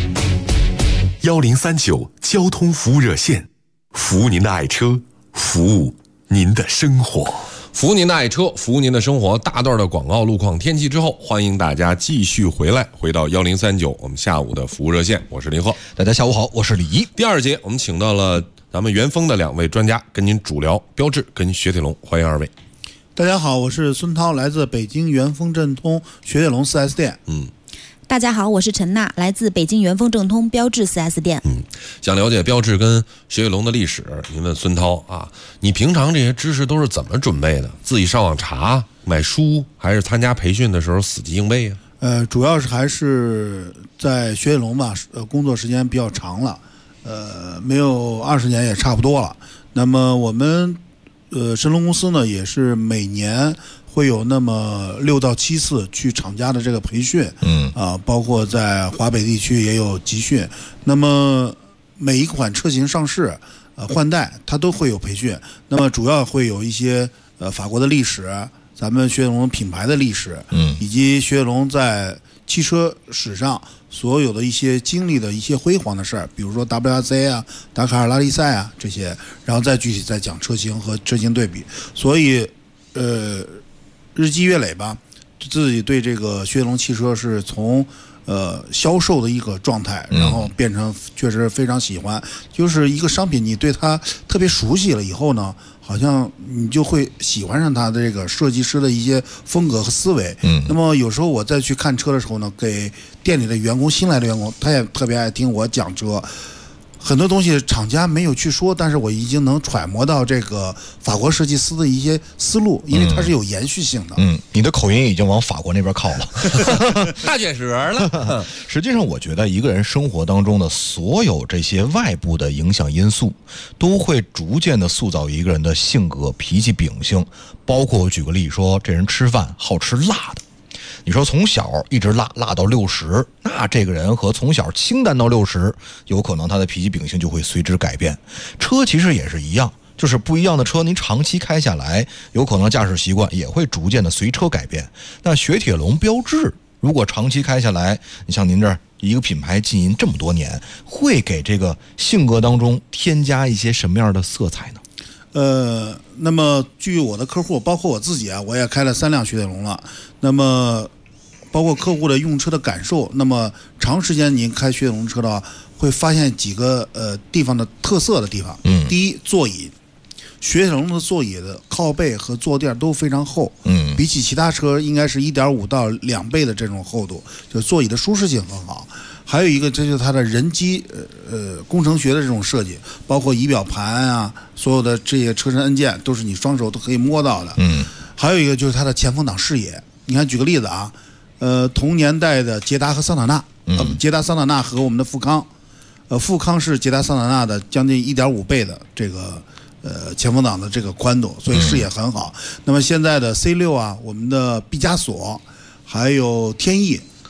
1039交通服务热线，服务您的爱车，服务您的生活。 服务您的爱车，服务您的生活。大段的广告路况天气之后，欢迎大家继续回到1039我们下午的服务热线。我是林鹤， 大家下午好，我是李怡。 第二节我们请到了咱们元丰的2位专家，跟您主聊标致跟雪铁龙，欢迎2位。 大家好，我是孙涛，来自北京元丰正通雪铁龙 4S 店。 大家好，我是陈娜，来自北京元丰正通标致 4S 店。 想了解标致跟雪铁龙的历史，您问孙涛啊，你平常这些知识都是怎么准备的？自己上网查、买书，还是参加培训的时候死记硬背啊？ 主要是还是在雪铁龙吧，工作时间比较长了，没有20年也差不多了。那么我们神龙公司呢，也是每年会有那么6到7次去厂家的这个培训，包括在华北地区也有集训。那么每一款车型上市、换代，它都会有培训。那么主要会有一些法国的历史，咱们雪铁龙品牌的历史，以及雪铁龙在汽车史上所有的一些经历的一些辉煌的事儿，比如说 WRC 啊、达喀尔拉力赛啊这些，然后再具体再讲车型和车型对比。所以日积月累吧，自己对这个雪铁龙汽车是从销售的一个状态，然后变成确实非常喜欢。就是一个商品，你对它特别熟悉了以后呢，好像你就会喜欢上它的这个设计师的一些风格和思维。那么有时候我再去看车的时候呢，给店里的员工、新来的员工，他也特别爱听我讲车。很多东西厂家没有去说，但是我已经能揣摩到这个法国设计师的一些思路，因为它是有延续性的。 你的口音已经往法国那边靠了， 大卷舌了。 实际上，我觉得一个人生活当中的所有这些外部的影响因素，都会逐渐的塑造一个人的性格、脾气、秉性。包括我举个例说，这人吃饭好吃辣的。你说从小一直辣到60，那这个人和从小清淡到60，有可能他的脾气秉性就会随之改变。车其实也是一样，就是不一样的车，您长期开下来，有可能驾驶习惯也会逐渐的随车改变。那雪铁龙标致如果长期开下来，你像您这儿一个品牌经营这么多年，会给这个性格当中添加一些什么样的色彩呢？ 那么据我的客户，包括我自己啊，我也开了3辆雪铁龙了。那么包括客户的用车的感受，那么长时间您开雪铁龙车的话，会发现几个地方的特色的地方。第一，座椅，雪铁龙的座椅的靠背和坐垫都非常厚，比起其他车应该是1.5到2倍的这种厚度，就座椅的舒适性很好。还有一个，这就是它的人机工程学的这种设计，包括仪表盘啊，所有的这些车身按键都是你双手都可以摸到的。还有一个就是它的前风挡视野，你看举个例子啊，同年代的捷达和桑塔纳，捷达桑塔纳和我们的富康，富康是捷达桑塔纳的将近1.5倍的这个前风挡的这个宽度，所以视野很好。那么现在的 C6 啊，我们的毕加索，还有天翼。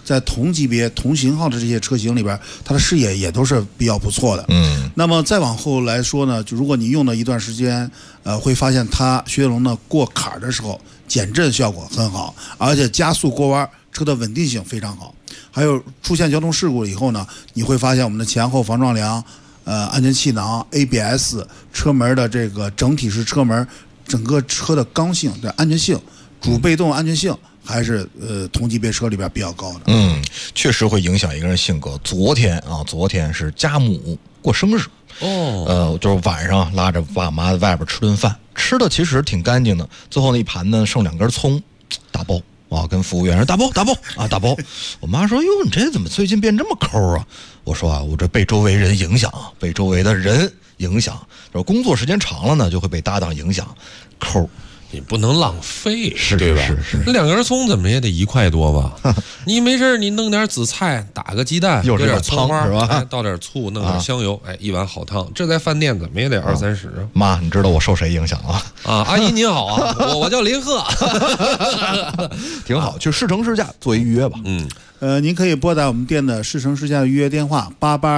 在同级别、同型号的这些车型里边，它的视野也都是比较不错的。那么再往后来说呢，就如果你用了一段时间，会发现它雪铁龙呢过坎儿的时候减震效果很好，而且加速过弯车的稳定性非常好。还有出现交通事故以后呢，你会发现我们的前后防撞梁、安全气囊、ABS、车门的这个整体式车门，整个车的刚性的安全性、主被动安全性还是同级别车里边比较高的。 确实会影响一个人性格。昨天是家母过生日。就是晚上拉着爸妈在外边吃顿饭，吃的其实挺干净的，最后那一盘呢剩2根葱，大包啊，跟服务员说大包啊大包。我妈说哟，你这怎么最近变这么抠啊？我说啊，我这被周围人影响，被周围的人影响，就是工作时间长了呢，就会被搭档影响，抠。 你不能浪费， 是对吧？ 是。 那2根葱怎么也得1块多吧？你没事你弄点紫菜，打个鸡蛋， 有点葱花是吧？ 倒点醋，弄点香油，一碗好汤。这在饭店怎么也得20-30啊！ 妈，你知道我受谁影响了？ 阿姨您好啊，我叫林鹤， 挺好，去试乘试驾做一预约吧。 您可以拨打我们店的试乘试驾的预约电话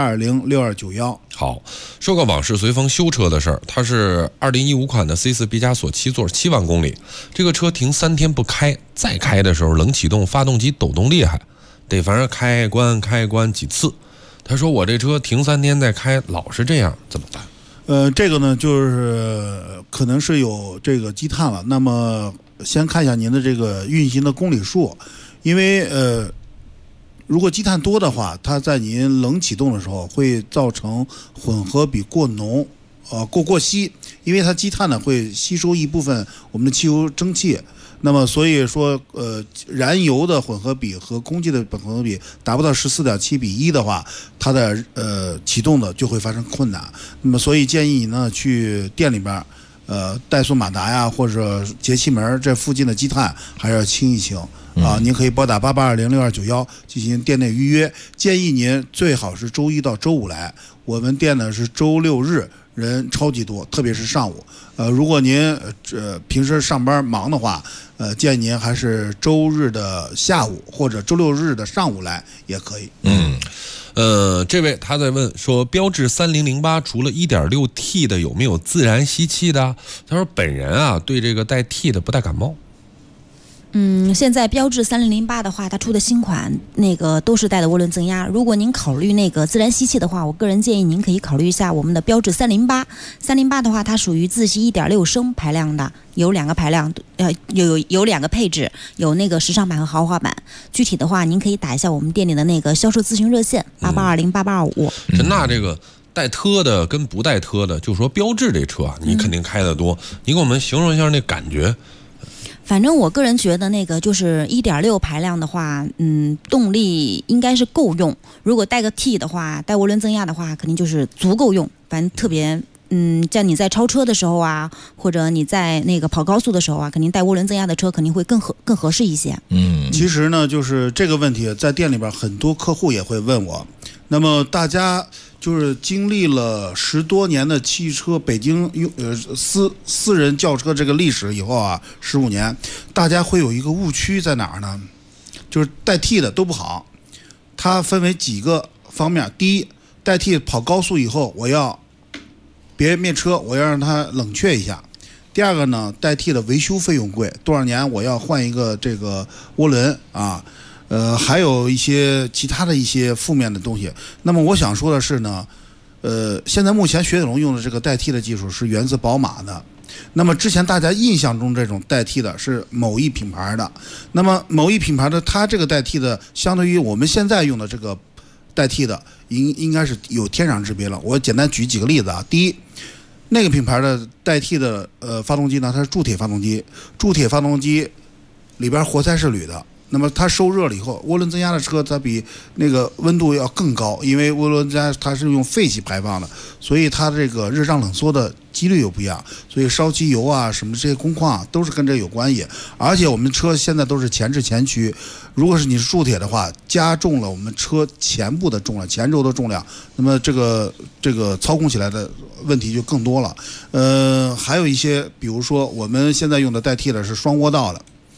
88206291。 好，说个往事随风修车的事儿，它是2015款的 C4 毕加索7座，7万公里。这个车停3天不开，再开的时候冷启动，发动机抖动厉害，得反正开关几次。他说我这车停3天再开，老是这样，怎么办？ 这个呢，就是可能是有这个积碳了。那么先看一下您的这个运行的公里数，因为如果积碳多的话，它在您冷启动的时候会造成混合比过浓，过稀，因为它积碳呢会吸收一部分我们的汽油蒸汽。那么所以说，燃油的混合比和空气的混合比达不到14.7:1的话，它的启动的就会发生困难。那么所以建议你呢去店里边，怠速马达呀或者节气门这附近的积碳还是要清一清。您可以拨打88206291进行店内预约。建议您最好是周1到周5来，我们店呢是周6日人超级多，特别是上午。如果您平时上班忙的话，建议您还是周日的下午或者周6日的上午来也可以。 这位他在问说，标致3008除了 1.6T 的有没有自然吸气的？他说本人啊对这个带 T 的不太感冒。 现在标致3008的话，它出的新款那个都是带的涡轮增压。如果您考虑那个自然吸气的话，我个人建议您可以考虑一下我们的标致308。308的话，它属于自吸 1.6 升排量的，有2个排量，有2个配置，有那个时尚版和豪华版。具体的话，您可以打一下我们店里的那个销售咨询热线88208825。 那这个带特的跟不带特的，就说标致这车啊，你肯定开得多，你给我们形容一下那感觉。 反正我个人觉得那个就是1.6排量的话，动力应该是够用。如果带个 T 的话，带涡轮增压的话，肯定就是足够用。反正特别，像你在超车的时候啊，或者你在那个跑高速的时候啊，肯定带涡轮增压的车肯定会更合适一些。 其实呢，就是这个问题在店里边很多客户也会问我。那么大家就是经历了10多年的汽车北京私人轿车这个历史以后啊，15年，大家会有一个误区在哪儿呢？就是带 T 的都不好。它分为几个方面。第一，带 T 跑高速以后，我要别灭车，我要让它冷却一下。第二个呢，带 T 的维修费用贵，多少年我要换一个这个涡轮啊。还有一些其他的一些负面的东西。那么我想说的是呢，现在目前雪铁龙用的这个代替的技术是源自宝马的。那么之前大家印象中这种代替的是某一品牌的，那么某一品牌的它这个代替的，相对于我们现在用的这个代替的，应该是有天壤之别了。我简单举几个例子啊。第一，那个品牌的代替的发动机呢，它是铸铁发动机，铸铁发动机里边活塞是铝的。那么它受热了以后，涡轮增压的车它比那个温度要更高，因为涡轮增压它是用废气排放的，所以它这个热胀冷缩的几率又不一样，所以烧机油啊什么这些工况啊都是跟这有关系。而且我们车现在都是前置前驱，如果是你是铸铁的话，加重了我们车前部的重量，前轴的重量，那么这个操控起来的问题就更多了。还有一些，比如说我们现在用的代替的是双涡道的。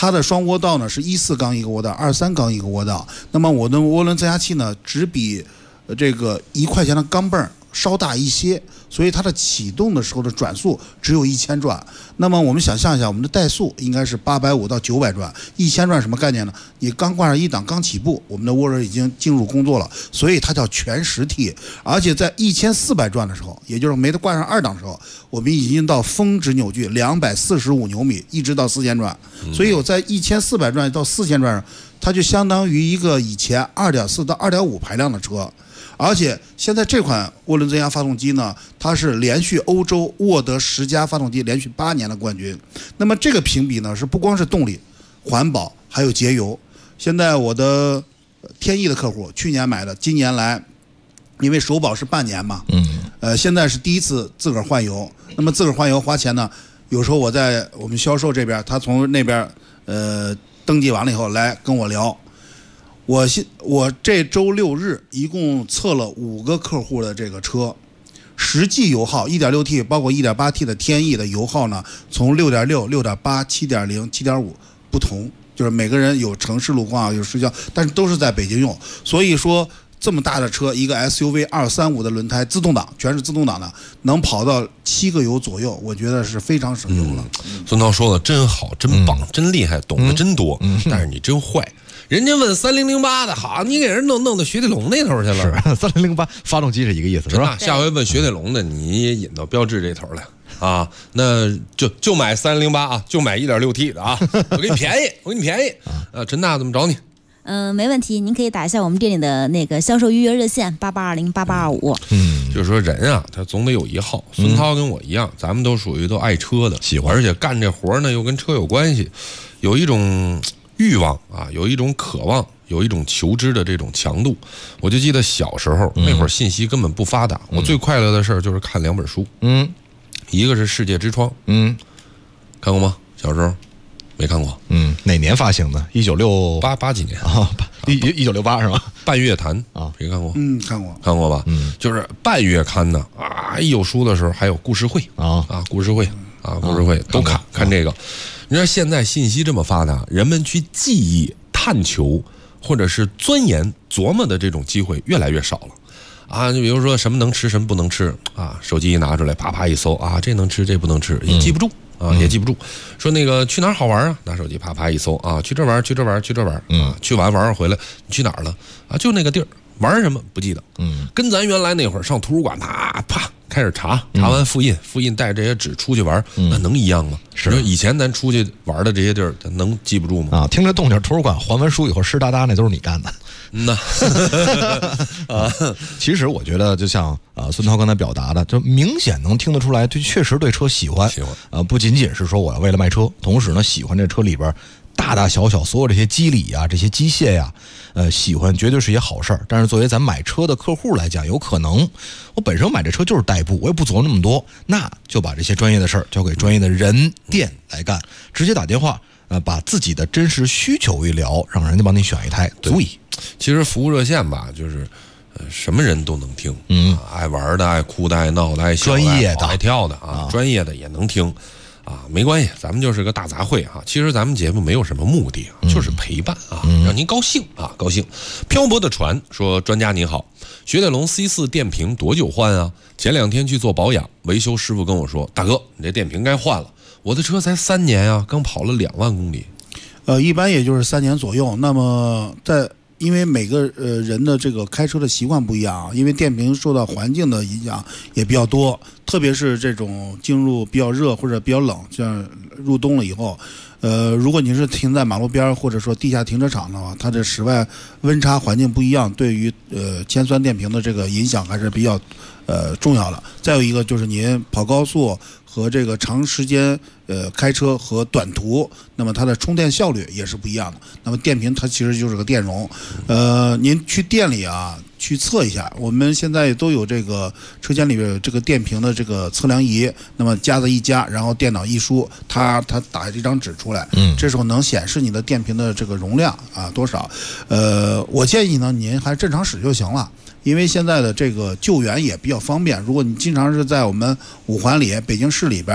它的双涡道呢是14缸一个涡道，23缸一个涡道。那么我的涡轮增压器呢，只比这个1块钱的钢镚稍大一些，所以它的启动的时候的转速只有1000转。那么我们想象一下，我们的怠速应该是850到900转，1000转什么概念呢？你刚挂上1档，刚起步，我们的涡轮已经进入工作了，所以它叫全时替。而且在1400转的时候，也就是没得挂上2档的时候，我们已经到峰值扭矩245牛米，一直到4000转。所以我在1400转到4000转上，它就相当于一个以前2.4到2.5排量的车。而且现在这款涡轮增压发动机呢，它是连续欧洲沃德10佳发动机连续8年的冠军。那么这个评比呢，是不光是动力、环保，还有节油。现在我的天翼的客户去年买的，今年来，因为首保是半年嘛，现在是第一次自个儿换油。那么自个儿换油花钱呢，有时候我在我们销售这边，他从那边登记完了以后来跟我聊。我这周6日一共测了5个客户的这个车，实际油耗 1.6T 包括 1.8T 的天翼的油耗呢，从6.6、6.8、7.0、7.5不同，就是每个人有城市路况有市郊，但是都是在北京用。所以说这么大的车，一个 SUV 235的轮胎，自动挡全是自动挡的，能跑到7个油左右，我觉得是非常省油了。 孙涛说的真好，真棒，真厉害，懂得真多，但是你真坏。人家问3008的好，你给人弄到雪铁龙那头去了。 是3008发动机是一个意思，是吧？ 下回问雪铁龙的，你也引到标致这头来啊。那就买3008啊，就买 1.6T 的啊，我给你便宜，陈大怎么找你？ 没问题，您可以打一下我们店里的那个销售预约热线88208825。 就是说人啊，他总得有一号。孙涛跟我一样，咱们都属于都爱车的，喜欢，而且干这活呢又跟车有关系，有一种欲望啊，有一种渴望，有一种求知的这种强度。我就记得小时候那会儿信息根本不发达，我最快乐的事儿就是看2本书，一个是《世界之窗》，看过吗？小时候没看过， 哪年发行的？1968 几年啊，1968是吧？ 半月刊啊，谁看过？看过吧？就是半月刊呢啊，一有书的时候还有故事会故事会都看这个。你知道现在信息这么发达，人们去记忆、探求或者是钻研、琢磨的这种机会越来越少了啊。就比如说什么能吃，什么不能吃啊，手机一拿出来，啪啪一搜啊，这能吃，这不能吃，也记不住啊，也记不住。说那个去哪儿好玩啊？拿手机啪啪一搜啊，去这玩，去这玩，去这玩啊，去玩回来，你去哪儿了啊？就那个地儿，玩什么不记得。跟咱原来那会儿上图书馆啪开始查完复印带这些纸出去玩，那能一样吗？是以前咱出去玩的这些地儿，能记不住吗？ 啊，听着动静，图书馆还完书以后湿哒哒，那都是你干的。其实我觉得就像孙涛刚才表达的，就明显能听得出来，确实对车喜欢。不仅仅是说我要为了卖车，同时呢喜欢这车里边大大小小所有这些机理啊，这些机械呀，喜欢绝对是一好事儿。但是作为咱买车的客户来讲，有可能我本身买这车就是代步，我也不琢磨那么多，那就把这些专业的事儿交给专业的人店来干，直接打电话，把自己的真实需求一聊，让人家帮你选一台足矣。 其实服务热线吧，就是什么人都能听，爱玩的、爱哭的、爱闹的、爱笑的、 专业的、 爱跳的啊，专业的也能听。没关系，咱们就是个大杂烩啊。其实咱们节目没有什么目的，就是陪伴啊，让您高兴啊，高兴。漂泊的船说：“专家您好，雪铁龙 C4 电瓶多久换啊？前2天去做保养，维修师傅跟我说，大哥，你这电瓶该换了。我的车才3年啊，刚跑了2万公里。 一般也就是3年左右。那么因为每个人的这个开车的习惯不一样，因为电瓶受到环境的影响也比较多，特别是这种进入比较热或者比较冷，像入冬了以后，如果你是停在马路边或者说地下停车场的话，它的室外温差环境不一样，对于铅酸电瓶的这个影响还是比较重要的。再有一个就是您跑高速和这个长时间开车和短途，那么它的充电效率也是不一样的。那么电瓶它其实就是个电容，您去店里啊去测一下，我们现在都有这个车间里边有这个电瓶的这个测量仪，那么夹子一夹，然后电脑一输，它打这张纸出来，这时候能显示你的电瓶的这个容量啊多少。我建议呢，您还正常使就行了。因为现在的这个救援也比较方便，如果你经常是在我们5环里、北京市里边，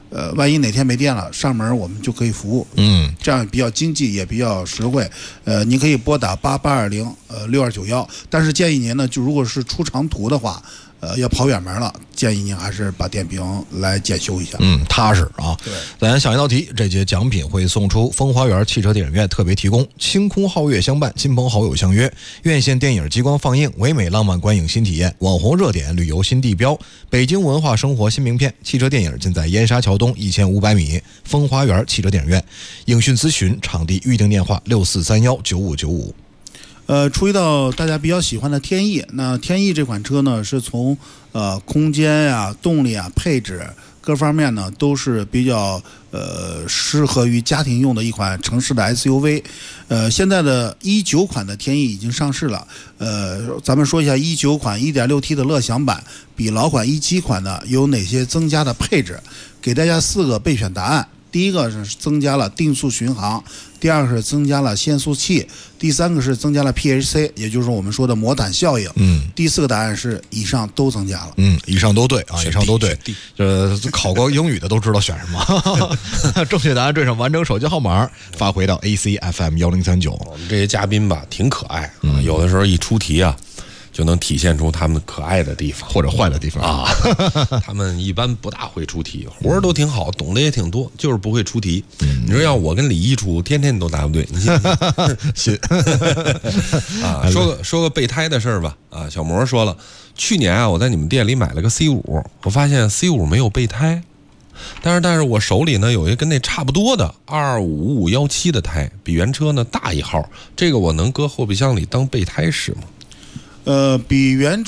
万一哪天没电了，上门我们就可以服务。这样比较经济也比较实惠。您可以拨打88206291，但是建议您呢，就如果是出长途的话。要跑远门了，建议您还是把电瓶来检修一下。 踏实啊。 对， 咱想一道题，这节奖品会送出风花园汽车电影院特别提供星空皓月相伴，亲朋好友相约，院线电影激光放映，唯美浪漫观影新体验，网红热点旅游新地标，北京文化生活新名片。汽车电影尽在燕莎桥东1500米风花园汽车电影院。影讯咨询场地预订电话64319595。 出一道大家比较喜欢的天翼。那天翼这款车呢，是从空间呀、动力啊、配置各方面呢，都是比较适合于家庭用的一款城市的 SUV。现在的19款的天翼已经上市了。咱们说一下19款 1.6T 的乐享版比老款17款呢有哪些增加的配置，给大家4个备选答案。第一个是增加了定速巡航，第二个是增加了限速器，第三个是增加了 PHC， 也就是我们说的魔毯效应。第4个答案是以上都增加了。 以上都对啊，以上都对。考过英语的都知道选什么。正确答案缀上完整手机号码，发回到 ACFM1039。 我们这些嘉宾吧，挺可爱。有的时候一出题啊，就能体现出他们可爱的地方或者坏的地方啊。他们一般不大会出题，活儿都挺好，懂得也挺多，就是不会出题。你说要我跟李一出，天天都答不对，你信不信？啊，说个备胎的事儿吧。啊，小魔说了，去年啊，我在你们店里买了个 C5，我发现 C5没有备胎。但是我手里呢有一个跟那差不多的225-517的胎，比原车呢大1号，这个我能搁后备箱里当备胎使吗？ 比原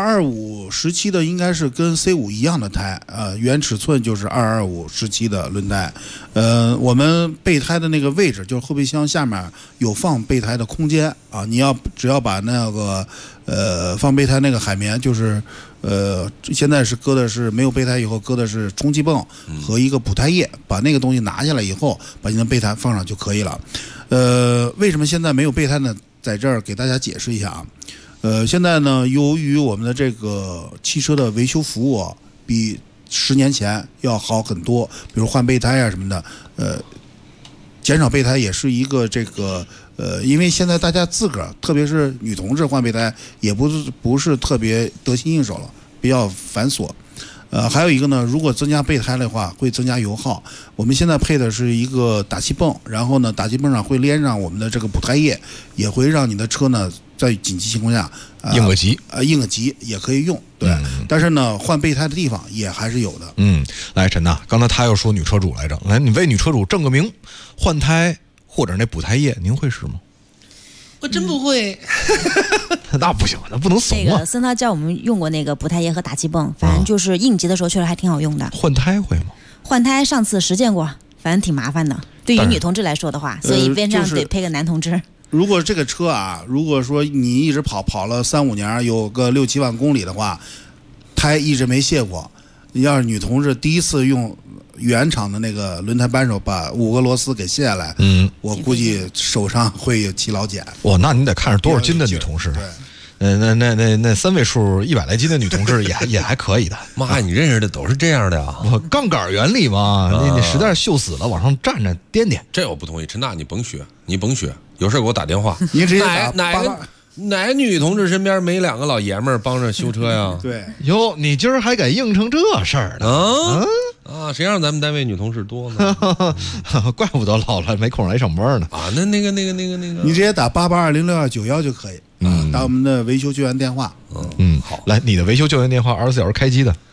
225-17的应该是跟 C5 一样的胎，原尺寸就是225-17的轮胎。我们备胎的那个位置就是后备箱下面有放备胎的空间啊，你只要把那个放备胎那个海绵，就是现在是搁的是没有备胎以后搁的是充气泵和一个补胎液，把那个东西拿下来以后，把你的备胎放上就可以了。为什么现在没有备胎呢？在这儿给大家解释一下啊。现在呢，由于我们的这个汽车的维修服务比10年前要好很多，比如换备胎啊什么的，减少备胎也是一个这个因为现在大家自个儿，特别是女同志换备胎也不是特别得心应手了，比较繁琐。还有一个呢，如果增加备胎的话，会增加油耗。我们现在配的是一个打气泵，然后呢，打气泵上会连上我们的这个补胎液，也会让你的车呢在紧急情况下应个急， 应个急也可以用。对，但是呢，换备胎的地方也还是有的。 来，陈娜，刚才他又说女车主来着，来，你为女车主正个名，换胎或者那补胎液，您会使吗？ 我真不会。 那不行，那不能怂啊。 那个森涛教我们用过那个补胎液和打气泵，反正就是应急的时候确实还挺好用的。 换胎会吗？ 换胎上次实践过，反正挺麻烦的。对于女同志来说的话，所以边上得配个男同志。 如果这个车啊，如果说你一直跑了3-5年，有个6-7万公里的话，胎一直没卸过，你要是女同志第一次用原厂的那个轮胎扳手把5个螺丝给卸下来，我估计手上会有起老茧。 哇，那你得看是多少斤的女同事。对，那3位数100来斤的女同志也还可以的。 妈，你认识的都是这样的呀？ 我杠杆原理嘛，你实在是锈死了，往上站着颠颠。 这我不同意，陈大你甭学，有事给我打电话。 你直接打哪女同志身边没2个老爷们儿帮着修车呀？ 对， 哟，你今儿还敢应承这事儿呢？谁让咱们单位女同事多呢？ 怪不得老了没空来上班呢。 啊，那个， 你直接打88206291就可以。打我们的维修救援电话。 好，来，你的维修救援电话24小时开机的。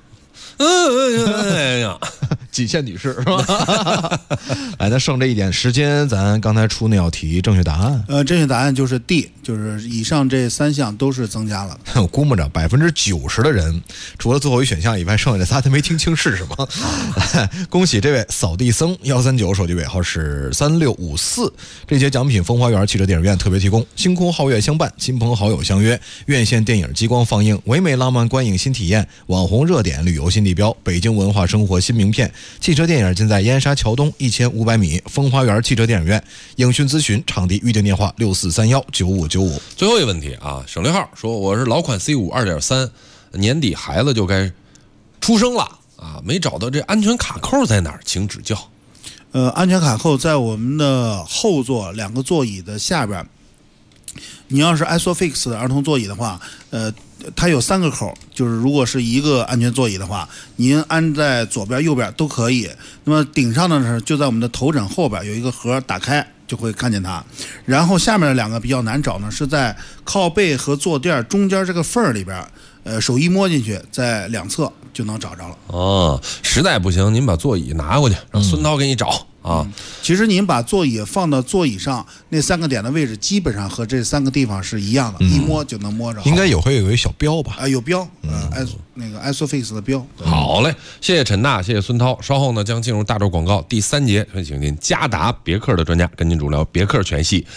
哎呀， 仅限女士是吧？来，那剩这一点时间，咱刚才出那道题正确答案。 正确答案就是 D， 就是以上这3项都是增加了。 我估摸着90%的人，除了最后一选项以外，剩下的仨他没听清是什么。恭喜这位扫地僧139，手机尾号是3654。这节奖品风花园汽车电影院特别提供，星空皓月相伴，亲朋好友相约，院线电影激光放映，唯美浪漫观影新体验，网红热点旅游新地标，北京文化生活新名片。汽车电影尽在燕莎桥东1500米风花园汽车电影院。影讯咨询场地预订电话64319595。 最后一个问题啊，省略号说我是老款 C5 2.3，年底孩子就该出生了啊，没找到这安全卡扣在哪儿，请指教。 安全卡扣在我们的后座2个座椅的下边。你要是 ISOFIX 的儿童座椅的话，它有3个口，就是如果是一个安全座椅的话，您安在左边、右边都可以。那么顶上的呢，就在我们的头枕后边有一个盒，打开就会看见它。然后下面的2个比较难找呢，是在靠背和坐垫中间这个缝儿里边，手一摸进去，在2侧就能找着了。 哦，实在不行，您把座椅拿过去，让孙涛给你找。 其实您把座椅放到座椅上，那3个点的位置基本上和这3个地方是一样的，一摸就能摸着。 应该会有一个小标吧？ 有标，那个 ISOFIX 的标。 好嘞，谢谢陈大，谢谢孙涛。稍后呢将进入大洲广告第3节，请您嘉达别克的专家跟您主聊别克全系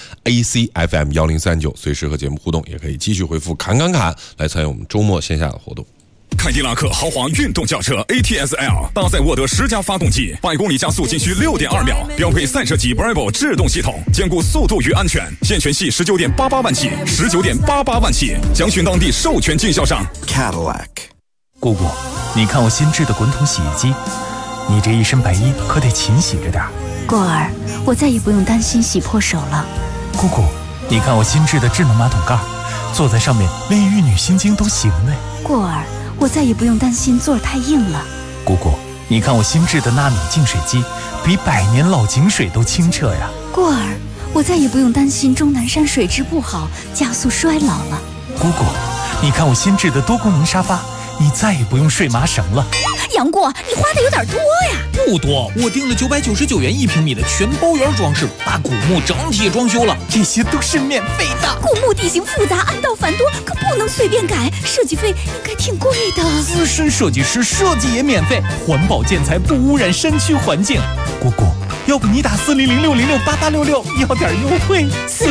ACFM 1039，随时和节目互动，也可以继续回复砍来参与我们周末线下的活动。 凯迪拉克豪华运动轿车 ATS-L 搭载沃德10加发动机，100公里加速仅需6.2秒，标配散射级 Bravo 制动系统，兼顾速度与安全。现全系19.88万起，19.88万起，详询当地授权经销商 Cadillac。 姑姑，你看我新制的滚筒洗衣机，你这一身白衣可得勤洗着点。 过儿，我再也不用担心洗破手了。 姑姑，你看我新制的智能马桶盖，坐在上面连玉女心经都行嘞。 过儿，我再也不用担心座儿太硬了。 姑姑，你看我新制的纳米净水机，比100年老井水都清澈呀。 过儿，我再也不用担心终南山水质不好，加速衰老了。 姑姑，你看我新制的多功能沙发，你再也不用睡麻绳了。 杨过，你花的有点多呀。 不多，我订了999元1平米的全包圆装饰，把古墓整体装修了，这些都是免费的。 古墓地形复杂，暗道繁多，可不能随便改，设计费应该挺贵的。 资深设计师设计也免费，环保建材不污染山区环境。姑姑，要不你打400-606-8866要点优惠。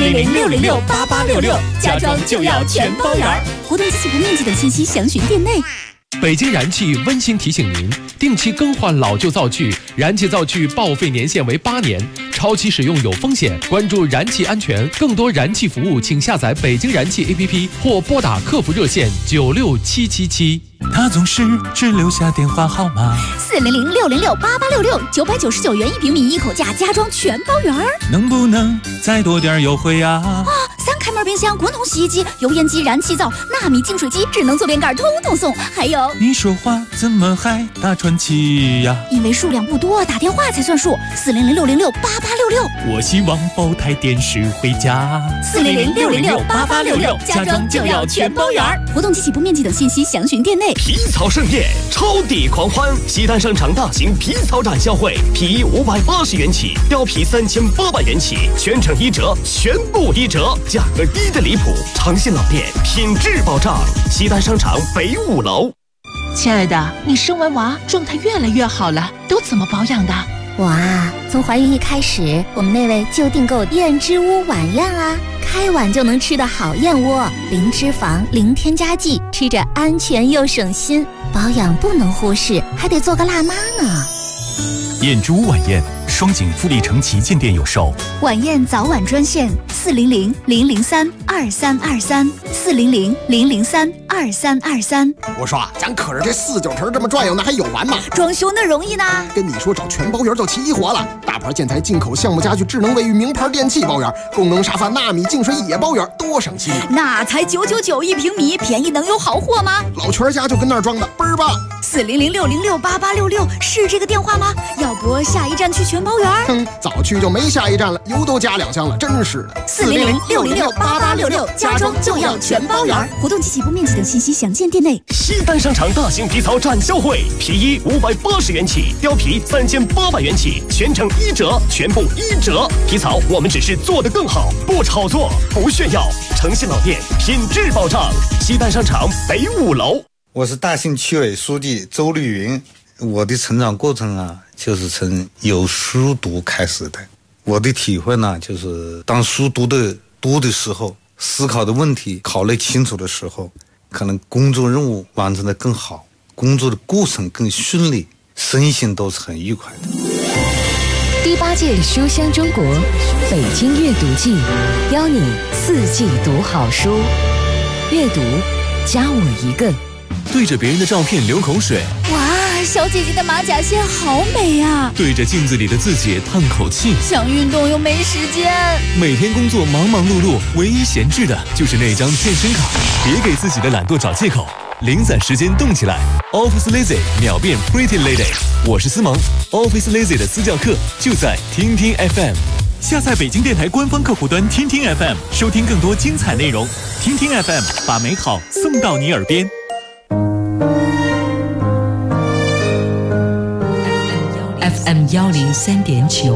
400-606-8866，家装就要全包圆。活动及起步面积等信息详询店内。 北京燃气温馨提醒您，定期更换老旧灶具，燃气灶具报废年限为8年，超期使用有风险。关注燃气安全，更多燃气服务，请下载北京燃气 APP 或拨打客服热线96777。他总是只留下电话号码 400-606-8866，999元1平米1口价，家装全包圆。 能不能再多点优惠呀？ 3开门冰箱、滚筒洗衣机、油烟机、燃气灶、纳米净水机、智能坐便盖，通通送。还有， 你说话怎么还大喘气呀？ 因为数量不多，打电话才算数。400-606-8866。 我希望包台电视回家。 400-606-8866，家装就要全包圆。活动及起步面积等信息详询店内。 皮草盛宴，超抵狂欢！西单商场大型皮草展销会，皮衣580元起，貂皮3800元起，全程1折，全部1折，价格低的离谱。诚信老店，品质保障。西单商场北5楼。 亲爱的，你生完娃状态越来越好了，都怎么保养的？ 我啊，从怀孕一开始，我们那位就订购燕之屋晚宴啊，开碗就能吃的好燕窝，零脂肪，零添加剂，吃着安全又省心。保养不能忽视，还得做个辣妈呢。 燕之屋晚宴，双井富力城旗舰店有售。 晚宴早晚专线400-003-2323，400-003-2323。 我说啊，咱可是这4-9成这么转悠，那还有完吗？ 装修那容易呢？ 跟你说找全包圆就齐活了，大牌建材、进口项目家具、智能卫浴、名牌电器包圆，功能沙发、纳米净水也包圆，多省心。 那才9991平米，便宜能有好货吗？ 老全家就跟那儿装的，倍儿棒。 400-606-8866是这个电话吗？要不下一站去全包圆？ 早去就没下一站了，油都加2箱了，真是的。 400-606-8866，家装就要全包圆。活动及起步面积等信息详见店内。 西单商场大型皮草展销会，皮衣580元起，貂皮3800元起，全程1折，全部1折。皮草我们只是做得更好，不炒作，不炫耀。诚信老店，品质保障。西单商场北5楼。 我是大兴区委书记周绿云。我的成长过程啊，就是从有书读开始的。我的体会呢，就是当书读的多的时候，思考的问题考虑清楚的时候，可能工作任务完成的更好，工作的过程更顺利，身心都是很愉快的。 第8届书香中国北京阅读季，邀你4季读好书，阅读加我一个。 对着别人的照片流口水， 哇， 小姐姐的马甲线好美呀！ 对着镜子里的自己叹口气， 想运动又没时间。 每天工作忙忙碌碌，唯一闲置的就是那张健身卡。别给自己的懒惰找借口，零散时间动起来。Office Lazy 秒变 Pretty Lady， 我是思萌。Office Lazy 的私教课就在听听 FM。下载北京电台官方客户端听听 FM， 收听更多精彩内容。听听 FM， 把美好送到你耳边。 FM 103.9，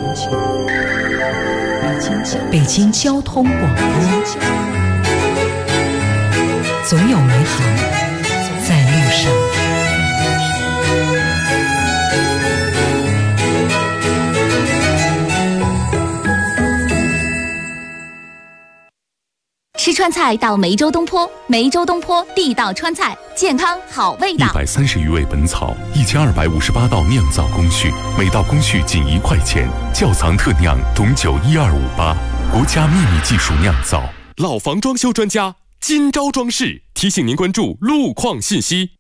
北京交通广播，总有美好在路上。 吃川菜到梅州东坡，梅州东坡地道川菜，健康好味道。 130余味本草，1258道酿造工序，每道工序仅1块钱。窖藏特酿董酒1258，国家秘密技术酿造。 老房装修专家金招装饰提醒您关注路况信息。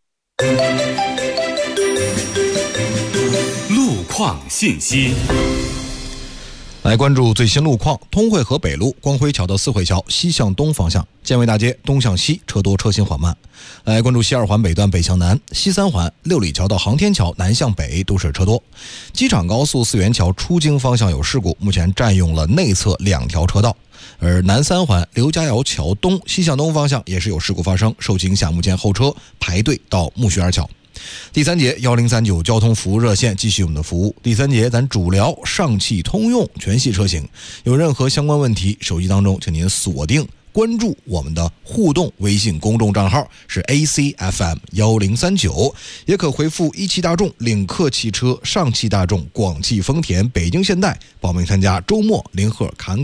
路况信息。 来关注最新路况，通惠河北路光辉桥到四惠桥西向东方向，建卫大街东向西车多车行缓慢。来关注西2环北段北向南，西3环六里桥到航天桥南向北都是车多。机场高速四元桥出京方向有事故，目前占用了内侧2条车道。而南3环刘家窑桥东西向东方向也是有事故发生，受其影响，目前后车排队到木樨园桥。第3节1039交通服务热线继续我们的服务。第3节咱主聊上汽通用全系车型，有任何相关问题，手机当中请您锁定关注我们的互动微信公众账号是 ACFM1039，也可回复一汽大众、领克汽车、上汽大众、广汽丰田、北京现代报名参加周末零贺侃。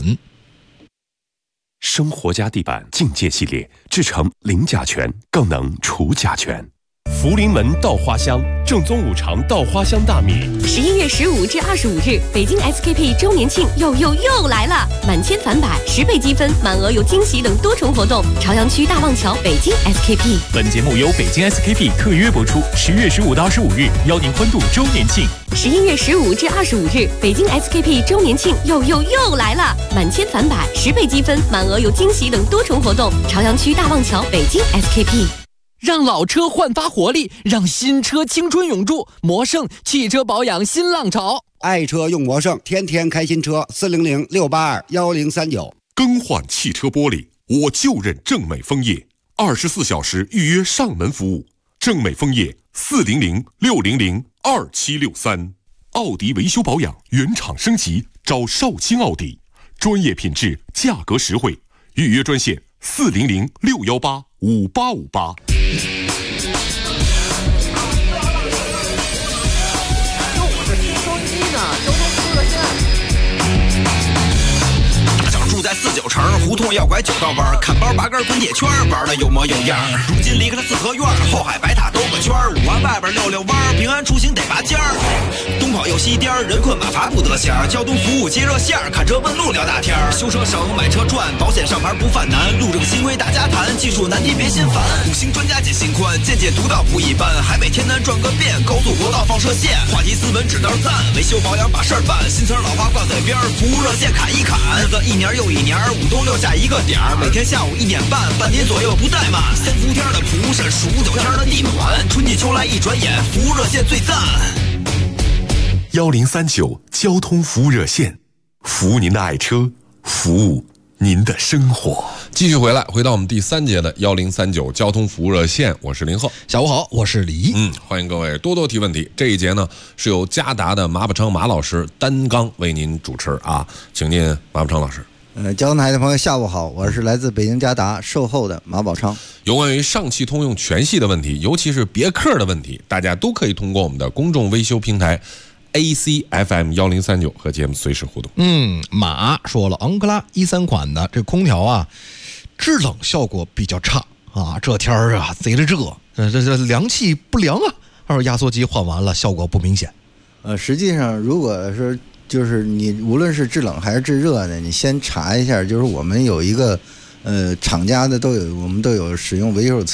生活家地板境界系列制成零甲醛，更能除甲醛。福临门稻花香正宗五常稻花香大米 ，11月15至25日，北京 SKP 周年庆又来了！满千返百，10倍积分，满额有惊喜等多重活动。朝阳区大望桥北京 SKP。 本节目由北京 SKP 特约播出，10月15到25日，邀您欢度周年庆。 11月15至25日，北京 SKP 周年庆又来了！满千返百，10倍积分，满额有惊喜等多重活动。朝阳区大望桥北京 SKP。 让老车焕发活力，让新车青春永驻。魔盛汽车保养新浪潮， 爱车用魔盛，天天开新车。400-682-1039。 更换汽车玻璃，我就认正美枫叶，24小时预约上门服务。正美枫叶400-600-2763。奥迪维修保养原厂升级，找少卿奥迪，专业品质，价格实惠。预约专线400-618-5858。 住在49城胡同要拐9道弯，看包拔根滚铁圈，玩的有模有样。如今离开了四合院，后海白塔兜个圈，5环外边溜弯，平安出行得拔尖儿。东跑右西颠，人困马乏不得闲。交通服务接热线，看车问路聊大天。修车省，买车赚，保险上牌不犯难。路政新规大家谈，技术难题别心烦。5星专家解心宽，见解独到不一般。海北天南转个遍，高速国道放射线。话题斯文指道赞，维修保养把事儿办。新词老话挂嘴边，服务热线砍一砍。日子一年又一年，5都6下一个点儿。每天下午1点半，半年左右不怠慢。3伏天的蒲扇，数9天的地暖，春季秋来一转眼，服务热线最赞。 1039交通服务热线，服务您的爱车，服务您的生活。 继续回到我们第3节的1039交通服务热线，我是林鹤。 下午好，我是李一。 欢迎各位多多提问题。这一节呢是由嘉达的马宝昌马老师担纲为您主持啊，请进马宝昌老师。 交通台的朋友下午好，我是来自北京嘉达售后的马宝昌。 有关于上汽通用全系的问题，尤其是别克的问题，大家都可以通过我们的公众维修平台ACFM1039和节目随时互动。 马说了，昂克拉13款的这空调啊，制冷效果比较差啊，这天儿啊贼着热，这凉气不凉啊，而压缩机换完了效果不明显。 实际上如果是就是你无论是制冷还是制热呢，你先查一下，就是我们有一个厂家的我们都有使用维修手册，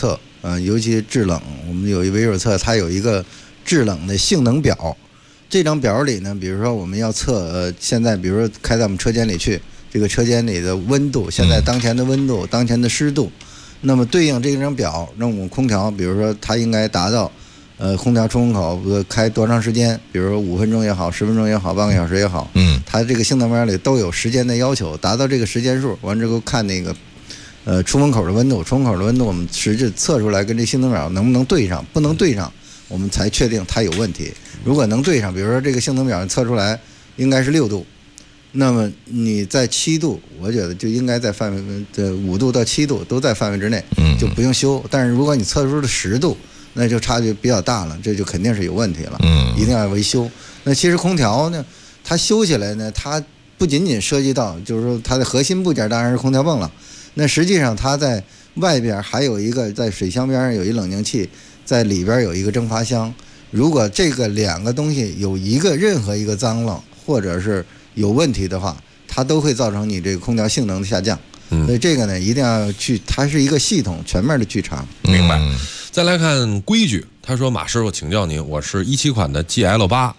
尤其制冷，我们有一维手测，它有一个制冷的性能表。这张表里呢，比如说我们要测现在比如说开到我们车间里去，这个车间里的温度，现在当前的温度、当前的湿度，那么对应这张表，让我们空调，比如说它应该达到空调出风口开多长时间，比如说5分钟也好，10分钟也好，半个小时也好，它这个性能表里都有时间的要求，达到这个时间数，完之后看那个出风口的温度，出风口的温度我们实质测出来跟这性能表能不能对上，不能对上，我们才确定它有问题。如果能对上，比如说这个性能表测出来应该是6度，那么你在7度，我觉得就应该在范围5度到7度都在范围之内，就不用修。但是如果你测出了10度，那就差距比较大了，这就肯定是有问题了，一定要维修。那其实空调呢，它修起来呢，它不仅仅涉及到，就是说它的核心部件当然是空调泵了，那实际上它在外边还有一个，在水箱边上有一冷静器，在里边有一个蒸发箱。如果这个2个东西有任何一个脏了，或者是有问题的话，它都会造成你这个空调性能的下降。所以这个呢，一定要去，它是一个系统全面的去查。 明白。再来看规矩，他说马师傅请教您，我是17款的 GL8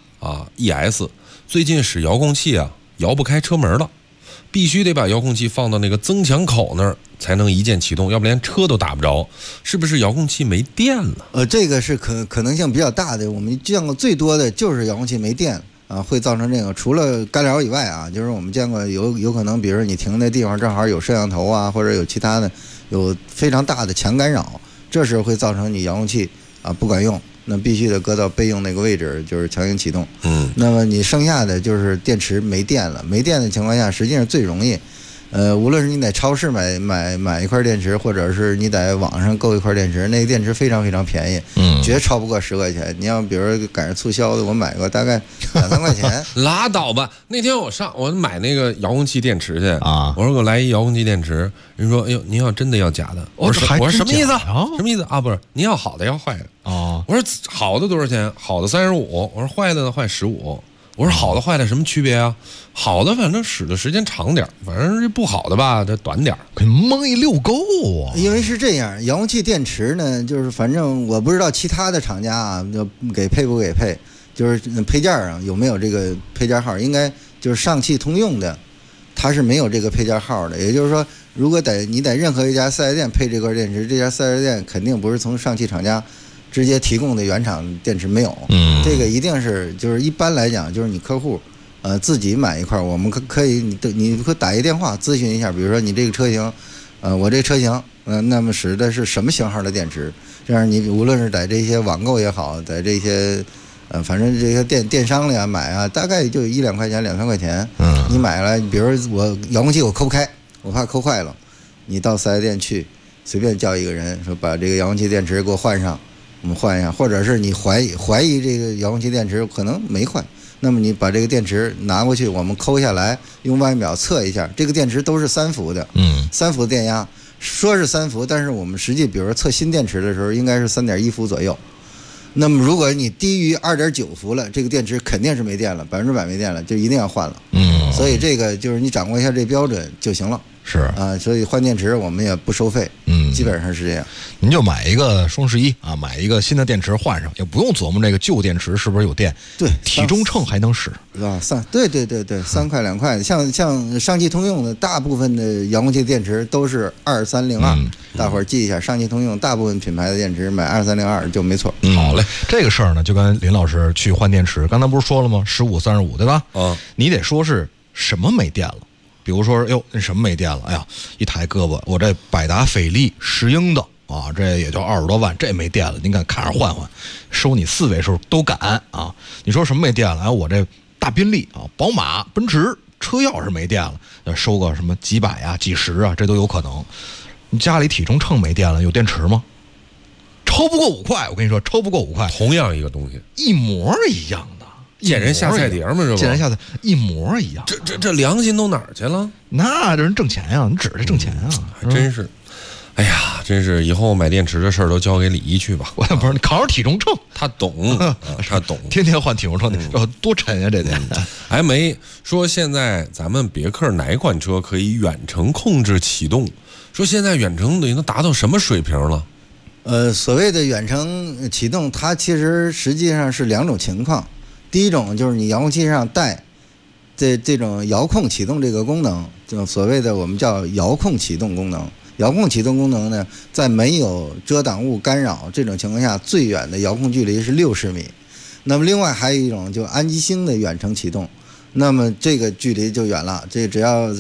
ES， 最近使遥控器摇不开车门了，必须得把遥控器放到那个增强口那儿才能一键启动，要不连车都打不着，是不是遥控器没电了？ 这个是可能性比较大的，我们见过最多的就是遥控器没电会造成这个，除了干扰以外就是我们见过有可能，比如说你停的地方正好有摄像头或者有其他的有非常大的强干扰，这时候会造成你遥控器不管用，那必须得搁到备用那个位置，就是强行启动。那么你剩下的就是电池没电了，没电的情况下，实际上最容易，无论是你在超市买一块电池，或者是你在网上购一块电池，那个电池非常非常便宜，绝超不过10块钱。你要比如赶上促销的，我买过大概2-3块钱。 拉倒吧！那天我买那个遥控器电池去我说给我来一遥控器电池，人说哎呦，您要真的要假的？我说什么意思？什么意思啊？不是，您要好的要坏的我说好的多少钱？好的35，我说坏的呢坏15。我说好的坏的什么区别啊？好的反正使的时间长点，反正这不好的吧它短点， 可蒙一溜够因为是这样，遥控器电池呢，就是反正我不知道其他的厂家就给配不给配，就是配件上有没有这个配件号，应该就是上汽通用的，它是没有这个配件号的。也就是说，如果你在任何一家4S店配这块电池，这家4S店肯定不是从上汽厂家直接提供的原厂电池，没有。这个一定是就是一般来讲，就是你客户自己买一块，我们可以你可打一电话咨询一下，比如说你这个车型，我这车型那么使的是什么型号的电池，这样你无论是在这些网购也好，在这些反正这些电商里买大概就1-2块钱2-3块钱，你买了，比如我遥控器我抠不开，我怕抠坏了，你到4S店去随便叫一个人说把这个遥控器电池给我换上，我们换一下，或者是你怀疑这个遥控器电池可能没坏，那么你把这个电池拿过去，我们抠下来，用外表测一下，这个电池都是3伏的，3伏电压，说是3伏，但是我们实际比如说测新电池的时候应该是3.1伏左右。那么如果你低于2.9伏了，这个电池肯定是没电了，100%没电了，就一定要换了。所以这个就是你掌握一下这标准就行了。 是所以换电池我们也不收费，基本上是这样。 您就买一个双11买一个新的电池换上，也不用琢磨这个旧电池是不是有电。 对， 体重秤还能使对3块2块，像上汽通用的大部分的遥控器电池都是2302，大伙儿记一下，上汽通用大部分品牌的电池买2302就没错。 好嘞，这个事儿呢，就跟林老师去换电池，刚才不是说了吗？15、35，对吧？你得说是什么没电了。比如说，那什么没电了？哎呀，一抬胳膊，我这百达翡丽10英的这也就20多万，这没电了，您敢看着换换，收你4位数都敢啊！你说什么没电了？我这大宾利宝马、奔驰车钥匙没电了，收个什么几百啊、几十啊，这都有可能。你家里体重秤没电了，有电池吗？超不过5块，我跟你说，超不过5块， 同样一个东西， 一模一样的。 见人下菜碟嘛，这不见人下菜一模一样。 这良心都哪儿去了？ 那这人挣钱呀，你指着挣钱啊， 还真是。哎呀，真是以后买电池的事儿都交给李一去吧。 我不是你考上体重秤， 他懂，他懂， 天天换体重秤，多沉呀这得。 还没说现在咱们别克哪款车可以远程控制启动？说现在远程已经达到什么水平了？ 所谓的远程启动，它其实实际上是2种情况。第一种就是你遥控器上带这种遥控启动这个功能，就所谓的我们叫遥控启动功能。遥控启动功能呢，在没有遮挡物干扰这种情况下，最远的遥控距离是60米。那么另外还有一种就安吉星的远程启动，那么这个距离就远了。这只要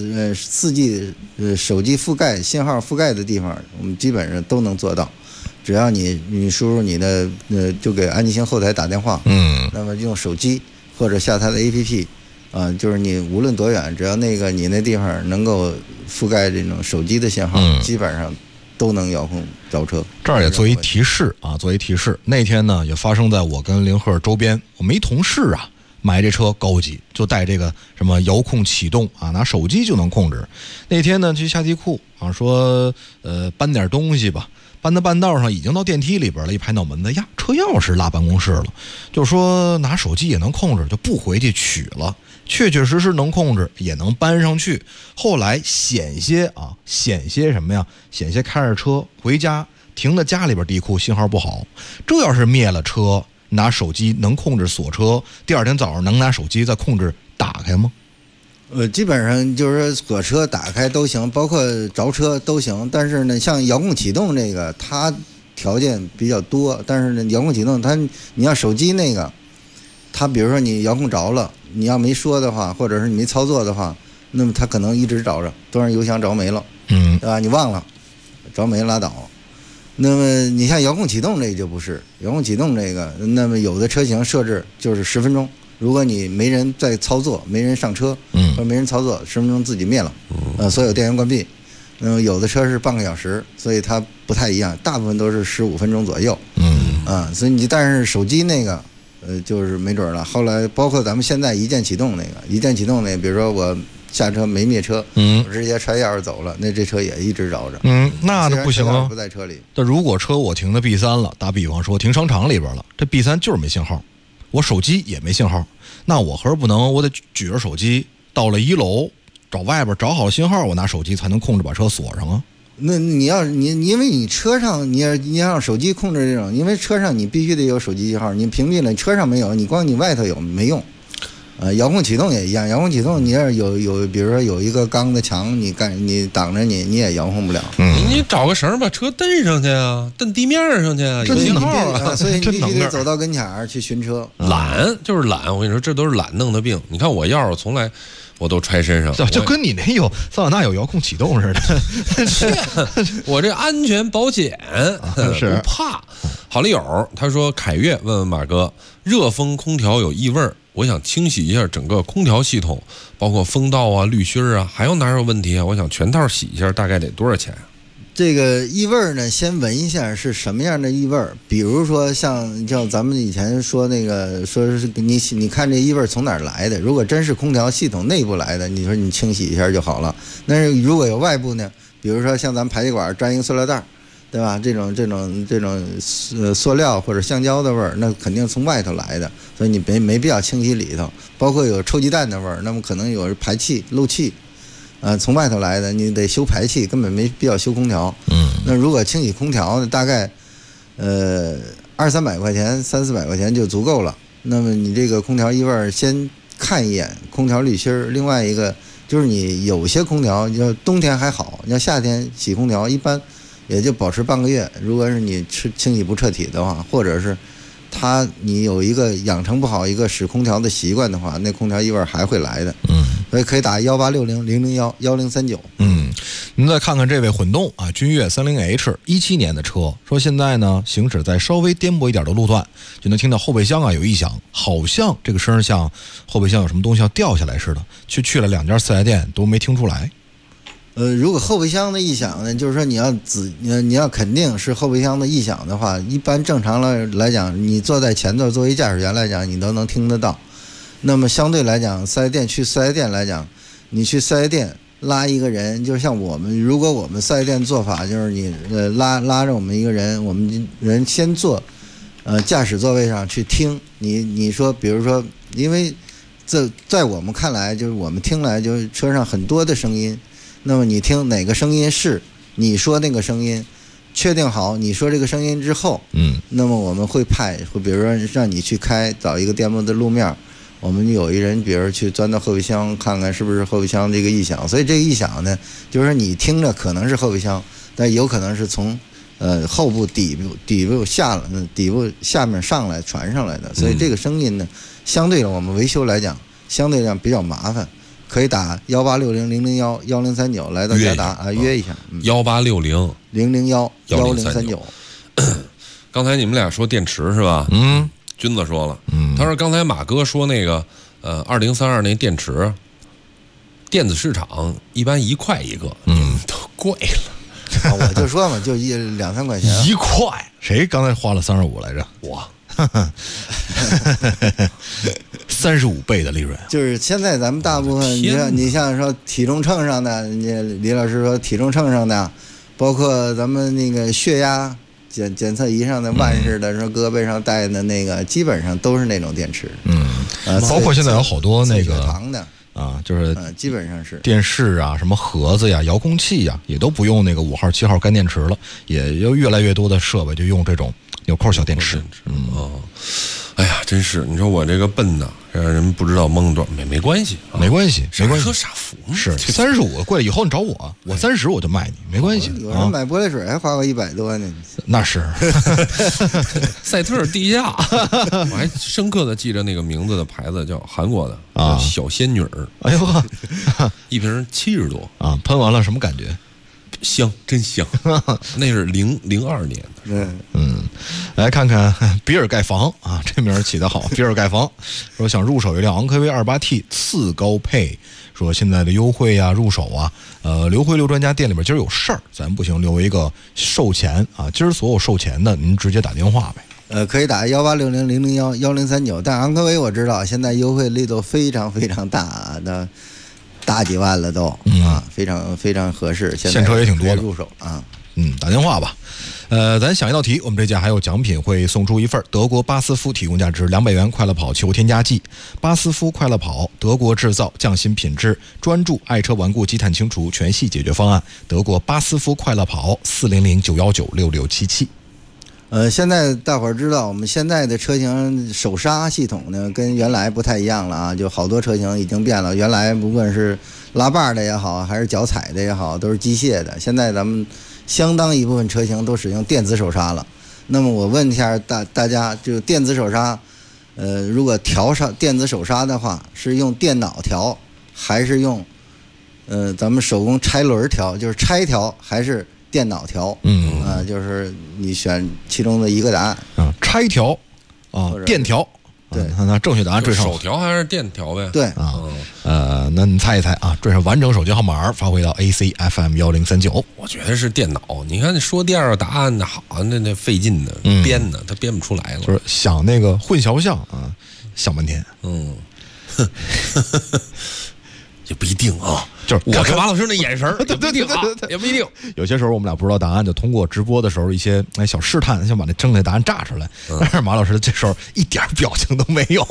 4G 手机覆盖信号覆盖的地方，我们基本上都能做到。只要你输入你的就给安吉星后台打电话，那么用手机或者下它的 APP，就是你无论多远，只要你那地方能够覆盖这种手机的信号，基本上都能遥控招车。 这儿也做一提示啊，做一提示。那天呢，也发生在我跟凌鹤周边，我们一同事啊，买这车高级，就带这个什么遥控启动啊，拿手机就能控制。那天呢，去下地库啊，说搬点东西吧。搬到半道上，已经到电梯里边了，一拍脑门子呀，车钥匙落办公室了，就说拿手机也能控制，就不回去取了。确确实实能控制，也能搬上去。后来险些什么呀？险些开着车回家，停在家里边地库，信号不好。这要是灭了车，拿手机能控制锁车，第二天早上能拿手机再控制打开吗？ 基本上就是锁车打开都行，包括着车都行。但是呢，像遥控启动这个，它条件比较多。但是呢，遥控启动你要手机那个，它比如说你遥控着了，你要没说的话，或者是你没操作的话，那么它可能一直着着，都让油箱着没了，对吧？你忘了，着没拉倒。那么你像遥控启动这个就不是，遥控启动这个，那么有的车型设置就是10分钟。如果你没人在操作，没人上车，或者没人操作，10分钟自己灭了，所有电源关闭。那么有的车是半个小时，所以它不太一样，大部分都是15分钟左右。所以但是手机那个，就是没准了。后来包括咱们现在一键启动那个，比如说我下车没灭车，我直接揣钥匙走了，那这车也一直着着。 那就不行啊， 不在车里。 但如果车我停的 B3 了，打比方说停商场里边了，这 B3 就是没信号。我手机也没信号，那我何不能我得举着手机到了1楼，找外边找好信号，我拿手机才能控制把车锁上啊。 那因为你车上你要让手机控制这种，因为车上你必须得有手机信号，你屏蔽了，车上没有，你光你外头有没用。遥控启动也一样，遥控启动你要有，比如说有一个钢的墙，你挡着你也遥控不了。 你找个绳把车蹬上去啊，蹬地面上去啊，有信号啊， 所以你必须得走到跟前儿去寻车。 懒就是懒，我跟你说，这都是懒弄的病。你看我钥匙从来我都揣身上， 就跟你那桑塔纳有遥控启动似的。 我这安全保险是不怕。好丽友他说，凯越问问马哥，热风空调有异味，我想清洗一下整个空调系统，包括风道啊、滤芯啊，还有哪有问题啊？我想全套洗一下，大概得多少钱啊？ 这个异味呢，先闻一下是什么样的异味。比如说像咱们以前说那个，说是你看这异味从哪儿来的？如果真是空调系统内部来的，你说你清洗一下就好了。但是如果有外部呢，比如说像咱们排气管粘一个塑料袋，对吧？这种塑料或者橡胶的味儿，那肯定从外头来的，所以你没必要清洗里头。包括有臭鸡蛋的味儿，那么可能有排气漏气。从外头来的，你得修排气，根本没必要修空调。那如果清洗空调呢，大概200-300块钱、300-400块钱就足够了。那么你这个空调异味，先看一眼空调滤芯。另外一个就是你有些空调，要冬天还好，要夏天洗空调一般也就保持半个月。如果是你清洗不彻底的话，或者是你有一个养成不好一个使空调的习惯的话，那空调异味还会来的。所以可以打1860-001-1039。 您再看看这位混动啊，君越 30H 17年的车，说现在呢行驶在稍微颠簸一点的路段，就能听到后备箱啊有异响，好像这个声像后备箱有什么东西要掉下来似的。去了2家4S店都没听出来。 如果后备箱的异响呢，就是说你要肯定是后备箱的异响的话，一般正常来讲，你坐在前座作为驾驶员来讲，你都能听得到。那么相对来讲，去四 S 店来讲，你去四 S 店拉一个人，就像如果我们四 S 店做法就是你拉着我们一个人，我们人先坐驾驶座位上去听你说，比如说，因为在我们看来，就是我们听来就是车上很多的声音，那么你听哪个声音是你说那个声音确定好你说这个声音之后，那么我们会比如说让你去找一个电波的路面，我们有一人比如去钻到后备箱看看是不是后备箱这个异响，所以这个异响呢，就是你听着可能是后备箱，但有可能是从后部底部下面上来传上来的，所以这个声音呢，相对的我们维修来讲，相对来讲比较麻烦，可以打1860-001-1039来到嘉达啊约一下 1860-001-1039。刚才你们俩说电池是吧？君子说了，他说刚才马哥说那个2032那电池，电子市场一般1块一个，都贵了。 我就说嘛，就2-3块钱 1块，谁刚才花了35来着？ 我 ，35倍的利润。 就是现在咱们大部分，你像说体重秤上的，李老师说体重秤上的，包括咱们那个血压检测仪上的万氏的，说胳膊上戴的那个，基本上都是那种电池。 包括现在有好多那个糖的。 就是基本上是电视啊、什么盒子呀、遥控器呀，也都不用那个5号、7号干电池了，也有越来越多的设备就用这种纽扣小电池。 哎呀，真是，你说我这个笨呐，让人不知道蒙多，没关系， 没关系， 傻喝傻福是35贵了，以后你找我30我就卖你，没关系。 有人买玻璃水还花个100多呢， 那是。 赛特地下，我还深刻的记着那个名字的牌子，叫韩国的叫小仙女儿。 哎呦， 一瓶70多啊，喷完了什么感觉？ 香，真香。那是02年的。 来看看比尔盖房啊，这名起得好。比尔盖房说想入手一辆昂科威 28T 次高配，说现在的优惠啊，入手啊，刘辉刘专家店里边今儿有事儿，咱不行留一个售前啊，今儿所有售前的您直接打电话呗。 可以打1860-001-1039，但昂科威我知道现在优惠力度非常非常大啊，那大几万了都非常非常合适。 现车也挺多的， 入手啊。 打电话吧。咱想一道题，我们这家还有奖品，会送出一份德国巴斯夫提供价值200元快乐跑球添加剂。巴斯夫快乐跑，德国制造，匠心品质，专注爱车顽固积碳清除全系解决方案。德国巴斯夫快乐跑，400-919-6677。 现在大伙儿知道，我们现在的车型手刹系统呢，跟原来不太一样了啊，就好多车型已经变了。原来不管是拉把的也好，还是脚踩的也好，都是机械的。现在咱们相当一部分车型都使用电子手刹了。那么我问一下大家，就电子手刹，如果调上电子手刹的话，是用电脑调，还是用咱们手工拆轮调，就是拆调，还是电脑调？就是你选其中的一个答案。 拆调电调。对，那正确答案缀上手调还是电调呗？ 对那你猜一猜啊，缀上完整手机号码，发回到 ACFM1039。 我觉得是电脑，你看说第二个答案的好，那费劲的编的，他编不出来了。 就是想那个混淆项啊，想半天。 也不一定啊， 就是我看马老师那眼神也不一定啊，也不一定。 有些时候我们俩不知道答案，就通过直播的时候一些小试探，想把那正确答案炸出来。但是马老师这时候一点表情都没有。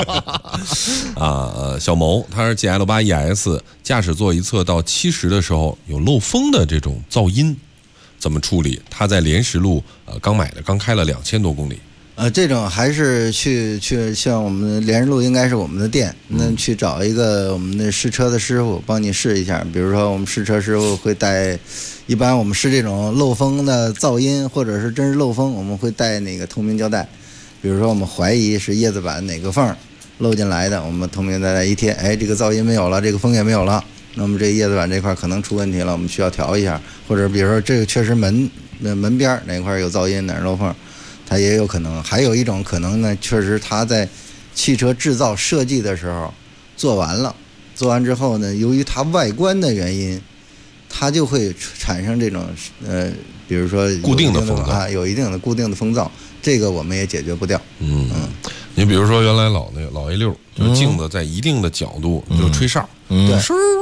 小谋他是 GL8ES 驾驶座一侧到70的时候有漏风的这种噪音，怎么处理？他在莲石路刚买的，刚开了2000多公里。 这种还是去像我们莲石路应该是我们的店，那去找一个我们的试车的师傅帮你试一下。比如说我们试车师傅会带，一般我们试这种漏风的噪音或者是真是漏风，我们会带那个透明胶带。比如说我们怀疑是叶子板哪个缝漏进来的，我们透明胶带一贴，这个噪音没有了，这个风也没有了，那么这个叶子板这块可能出问题了，我们需要调一下。或者比如说这个确实门边哪块有噪音，哪儿漏缝，它也有可能。还有一种可能呢，确实它在汽车制造设计的时候做完了，做完之后呢，由于它外观的原因，它就会产生这种比如说固定的风噪有一定的固定的风噪，这个我们也解决不掉。 你比如说原来老 A6，就是镜子在一定的角度就吹哨，对，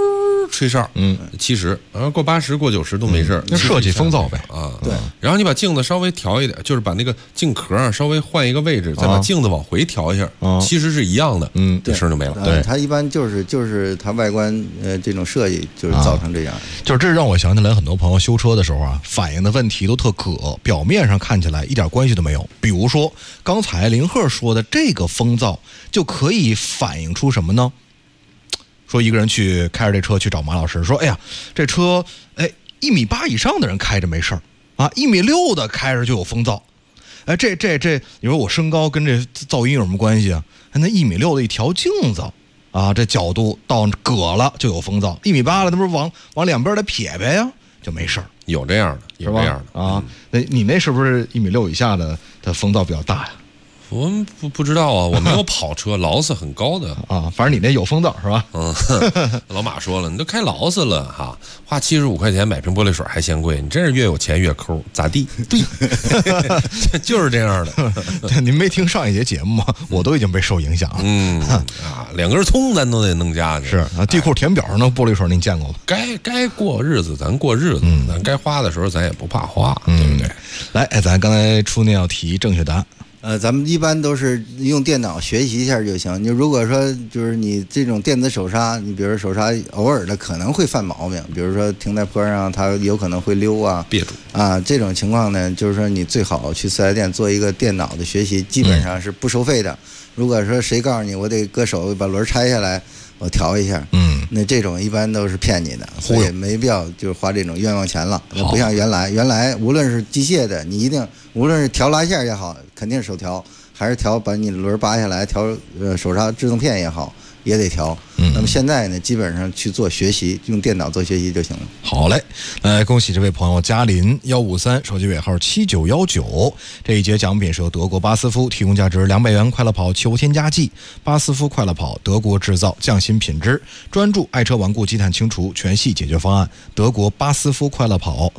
吹哨，70，然后过80、过90都没事。 那设计风噪呗啊， 对。 然后你把镜子稍微调一点，就是把那个镜壳稍微换一个位置，再把镜子往回调一下，其实是一样的，这声就没了。 对，它一般就是它外观这种设计就是造成这样。 就是这让我想起来，很多朋友修车的时候啊，反映的问题都特可，表面上看起来一点关系都没有。比如说刚才林鹤说的这个风噪，就可以反映出什么呢？说一个人去开着这车去找马老师，说：“哎呀，这车1.8米以上的人开着没事儿啊，1.6米的开着就有风噪。哎，这，你说我身高跟这噪音有什么关系啊？那1.6米的一调镜子啊，这角度到搁了就有风噪，1.8米了，那不是往两边的撇撇呀，就没事儿。 有这样的，有这样的啊。那你那是不是1.6米以下的风噪比较大呀？” 我们不知道啊，我没有跑车，劳斯很高的啊，反正你那有风噪是吧？ 老马说了，你都开劳斯了哈，花75块钱买瓶玻璃水还嫌贵，你真是越有钱越抠，咋地？对，就是这样的。 您没听上一节节目吗？我都已经被受影响了。 2根葱咱都得弄家去。 是啊，地库填表上那玻璃水您见过吗？ 该过日子咱过日子，咱该花的时候咱也不怕花，对不对？ 来，咱刚才出那道题正确答案。 咱们一般都是用电脑学习一下就行。你如果说就是你这种电子手刹，你比如说手刹偶尔的可能会犯毛病，比如说停在坡上它有可能会溜啊、 别住啊，这种情况呢，就是说你最好去4S店做一个电脑的学习，基本上是不收费的。如果说谁告诉你我得搁手把轮拆下来，我调一下，那这种一般都是骗你的，所以没必要就是花这种冤枉钱了。不像原来无论是机械的，你一定无论是调拉线也好，肯定是手调，还是把你轮拔下来调手刹制动片也好，也得调。那么现在呢，基本上去做学习，用电脑做学习就行了。 好嘞，恭喜这位朋友嘉林153，手机尾号7919。这一节奖品是由德国巴斯夫提供，价值200元快乐跑球添加剂。巴斯夫快乐跑，德国制造，匠心品质，专注爱车顽固积碳清除全系解决方案。德国巴斯夫快乐跑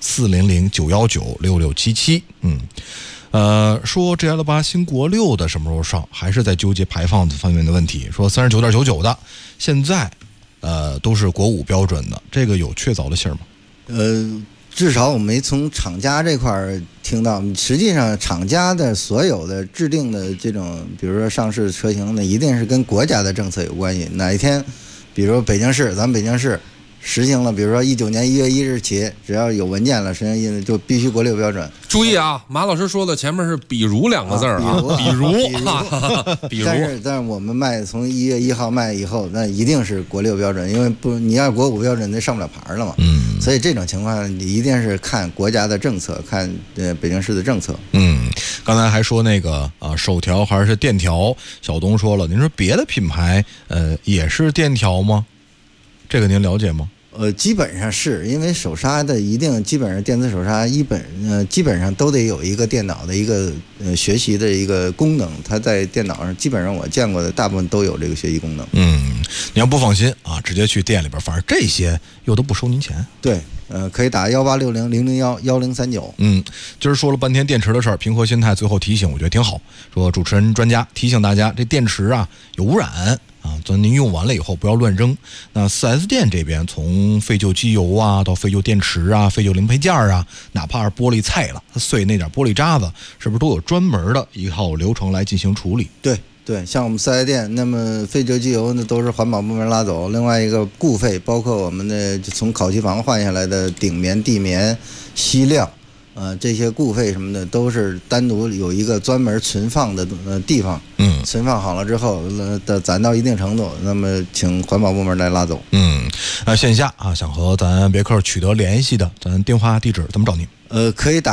，400-919-6677。说 GL8 新国6的什么时候上，还是在纠结排放方面的问题。说39.99的，现在都是国5标准的，这个有确凿的信儿吗？ 至少我没从厂家这块听到。实际上，厂家的所有的制定的这种，比如说上市车型呢，一定是跟国家的政策有关系。哪一天，比如北京市，咱们北京市实行了，比如说19年1月1日起，只要有文件了，实行就必须国6标准。 注意啊，马老师说的前面是比如2个字啊，比如。 但是我们卖从1月1号卖以后，那一定是国6标准，因为你要国5标准，那上不了牌了嘛。所以这种情况你一定是看国家的政策，看北京市的政策。 刚才还说那个手调还是电调，小东说了，您说别的品牌也是电调吗？这个您了解吗？ 基本上是因为手刹的基本上电子手刹基本上都得有一个电脑的一个学习的一个功能，它在电脑上基本上我见过的大部分都有这个学习功能。 你要不放心啊，直接去店里边，反正这些又都不收您钱。 对，可以打1860-001-1039。 今儿说了半天电池的事儿，平和心态最后提醒，我觉得挺好。说主持人专家提醒大家，这电池啊有污染啊，咱您用完了以后不要乱扔。那 4S 店这边从废旧机油啊，到废旧电池啊，废旧零配件啊，哪怕是玻璃菜了，它碎那点玻璃渣子，是不是都有专门的一套流程来进行处理？ 对，像我们4S店，那么废旧机油呢都是环保部门拉走，另外一个固废，包括我们的从烤漆房换下来的顶棉、地棉、锡料。这些固废什么的都是单独有一个专门存放的地方，存放好了之后，攒到一定程度，那么请环保部门来拉走。 线下啊，想和咱别克取得联系的，咱电话地址怎么找您？ 可以打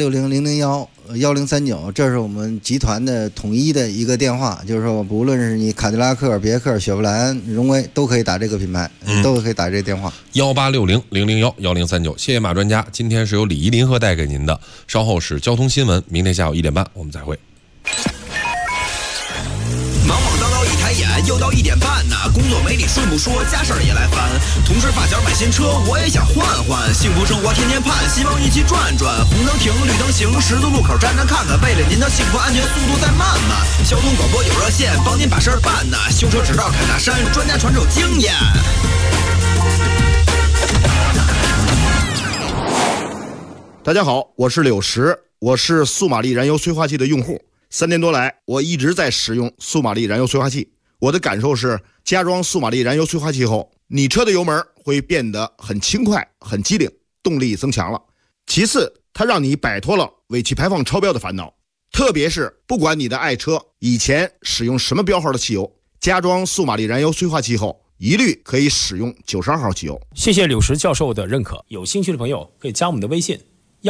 1860-001-1039，这是我们集团的统一的一个电话，就是说无论是你卡迪拉克、别克、雪佛兰、荣威都可以打这个品牌，都可以打这个电话。 1860-001-1039。谢谢马专家，今天是由李怡林和带给您的，稍后是交通新闻，明天下午1点半我们再会。 忙忙叨叨一抬眼，又到1点半呢，工作没你顺不说，家事儿也来烦。同事发小买新车，我也想换换，幸福生活天天盼，希望一起转转。红灯停，绿灯行，十字路口站站看看，为了您的幸福安全，速度再慢慢。交通广播有热线，帮您把事儿办呢。修车只到凯大山，专家传授经验。 大家好，我是柳石，我是速马力燃油催化器的用户。3年多来，我一直在使用速马力燃油催化器。我的感受是，加装速马力燃油催化器后，你车的油门会变得很轻快、很机灵，动力增强了。其次，它让你摆脱了尾气排放超标的烦恼。特别是不管你的爱车以前使用什么标号的汽油，加装速马力燃油催化器后，一律可以使用92号汽油。 谢谢柳石教授的认可。有兴趣的朋友可以加我们的微信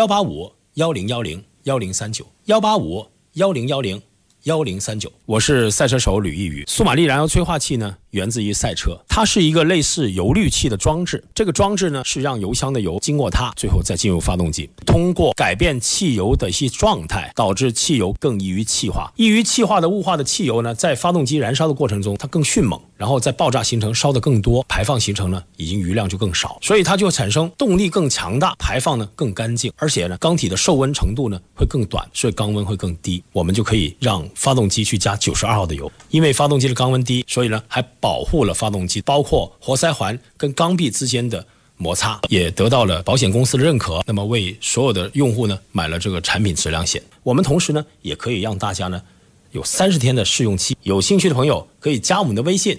185-1010-1039，185-1010-1039。我是赛车手吕一宇。速马力燃油催化器呢，源自于赛车，它是一个类似油滤器的装置。这个装置呢，是让油箱的油经过它，最后再进入发动机，通过改变汽油的一些状态，导致汽油更易于气化。易于气化的雾化的汽油呢，在发动机燃烧的过程中，它更迅猛，然后在爆炸形成烧得更多，排放形成呢，已经余量就更少，所以它就产生动力更强大，排放呢更干净，而且呢，缸体的受温程度呢会更短，所以缸温会更低。我们就可以让发动机去加92号的油，因为发动机的缸温低，所以呢还保护了发动机，包括活塞环跟缸壁之间的摩擦，也得到了保险公司的认可。那么为所有的用户呢买了这个产品质量险。我们同时呢也可以让大家呢有30天的试用期。有兴趣的朋友可以加我们的微信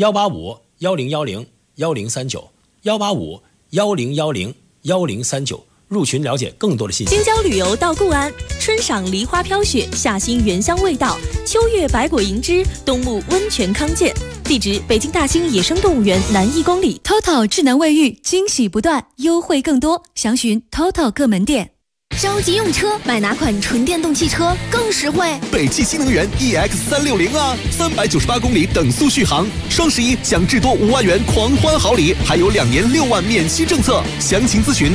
185-1010-1039，185-1010-1039，入群了解更多的信息。 京郊旅游到固安，春赏梨花飘雪，夏欣原香味道，秋月百果盈枝，冬沐温泉康健。地址：北京大兴野生动物园南1公里。 TOTO 智能卫浴，惊喜不断，优惠更多，详询 TOTO 各门店。 着急用车，买哪款纯电动汽车更实惠？ 北汽新能源 EX360啊，398公里等速续航，双11享至多5万元狂欢好礼，还有2年6万免息政策。详情咨询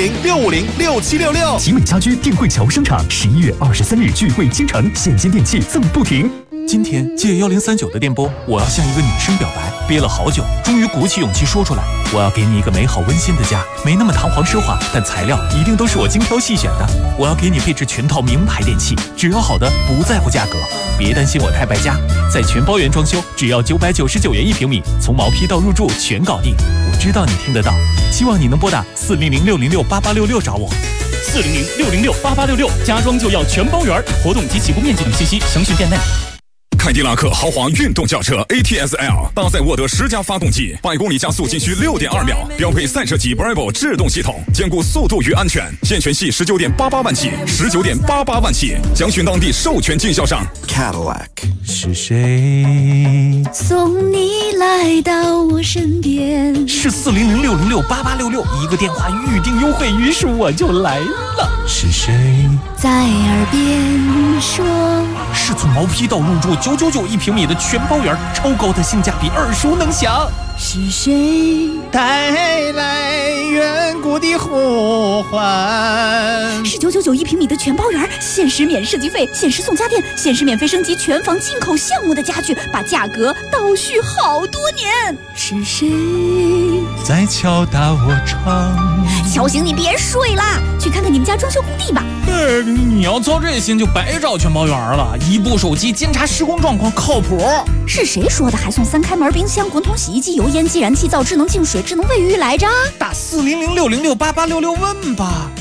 400-650-6766。 集美家居定慧桥商场11月23日聚会倾城，现金电器赠不停。今天借1039的电波，我要向一个女生表白，憋了好久，终于鼓起勇气说出来。我要给你一个美好温馨的家，没那么堂皇奢华，但材料一定都是我精挑细选的。我要给你配置全套名牌电器，只要好的，不在乎价格。别担心我太败家，在全包圆装修，只要999元1平米，从毛坯到入住全搞定。我知道你听得到，希望你能拨打400-606-8866找我。400-606-8866，家装就要全包圆，活动及起步面积等信息详询店内。 凯迪拉克豪华运动轿车 ATS-L 搭载沃德10加发动机，100公里加速仅需6.2秒，标配赛车级 Bravo 制动系统，兼顾速度与安全。现权系19.88万起，19.88万起，详询当地授权经销商。 Cadillac 是谁送你来到我身边？ 是400-606-8866，一个电话预定优惠，于是我就来了。 是谁在耳边说？ 是从毛坯到入住9991平米的全包圆，超高的性价比，耳熟能详。 是谁带来远古的呼唤？ 是9991平米的全包圆，限时免设计费，限时送家电，限时免费升级全房进口项目的家具，把价格倒叙好多年。是谁在敲打我窗？ 小醒你别睡啦，去看看你们家装修工地吧。 你要操这心就白找全包圆了，一部手机监察施工状况靠谱。 是谁说的还送3开门冰箱、滚筒洗衣机、油烟机、燃气灶、智能净水、智能卫浴来着？ 打400-606-8866问吧。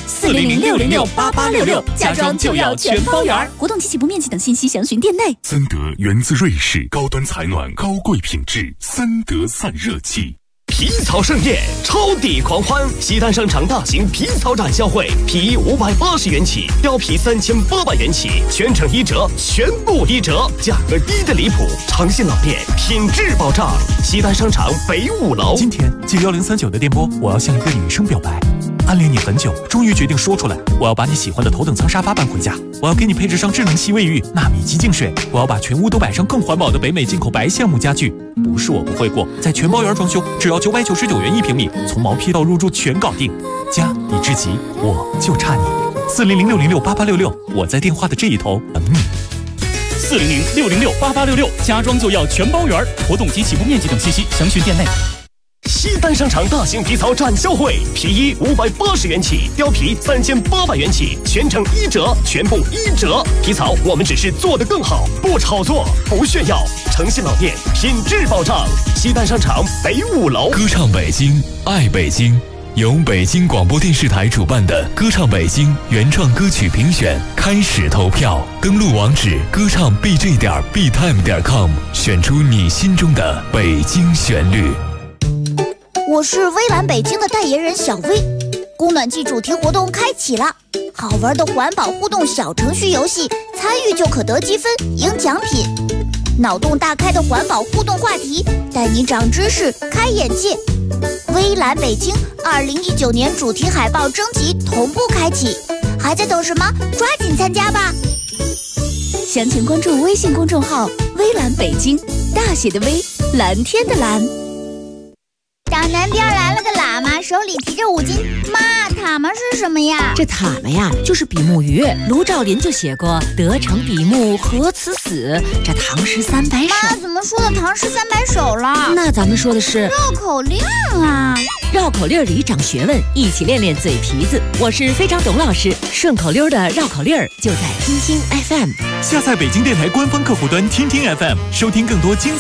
400-606-8866，家装就要全包圆。活动及起步面积等信息详询店内。 森德源自瑞士，高端采暖，高贵品质，森德散热器。 皮草盛宴，超抵狂欢！西单商场大型皮草展销会，皮衣580元起，貂皮3800元起，全程1折，全部1折，价格低得离谱。诚信老店，品质保障。西单商场北5楼。 今天借1039的电波，我要向一个女生表白。暗恋你很久，终于决定说出来。我要把你喜欢的头等舱沙发搬回家，我要给你配置上智能吸卫浴、纳米级净水，我要把全屋都摆上更环保的北美进口白橡木家具。不是我不会过，在全包圆装修，只要999元1平米，从毛坯到入住全搞定。家已至齐，我就差你。400-606-8866，我在电话的这一头等你。400-606-8866，家装就要全包圆，活动及起步面积等信息详询店内。 西单商场大型皮草展销会，皮衣580元起，貂皮3800元起，全程1折，全部1折。皮草我们只是做得更好，不炒作，不炫耀。诚信老店，品质保障。西单商场北5楼。 歌唱北京，爱北京， 由北京广播电视台主办的歌唱北京原创歌曲评选开始投票，登录网址歌唱 bj.btime.com， 选出你心中的北京旋律。 我是微蓝北京的代言人小薇，供暖季主题活动开启了，好玩的环保互动小程序游戏，参与就可得积分赢奖品。脑洞大开的环保互动话题，带你长知识开眼界。微蓝北京2019年主题海报征集同步开启，还在等什么？抓紧参加吧！ 详情关注微信公众号微蓝北京，大写的微，蓝天的蓝。 大南边来了个喇嘛，手里提着5斤。妈，塔嘛是什么呀？ 这塔嘛呀，就是比目鱼。卢照邻就写过“得成比目何辞死”，这唐诗300首。 妈，怎么说的唐诗300首了？ 那咱们说的是绕口令啊！ 绕口令里长学问，一起练练嘴皮子。我是非常董老师，顺口溜的绕口令就在听听 FM。 下载北京电台官方客户端听听 FM， 收听更多精彩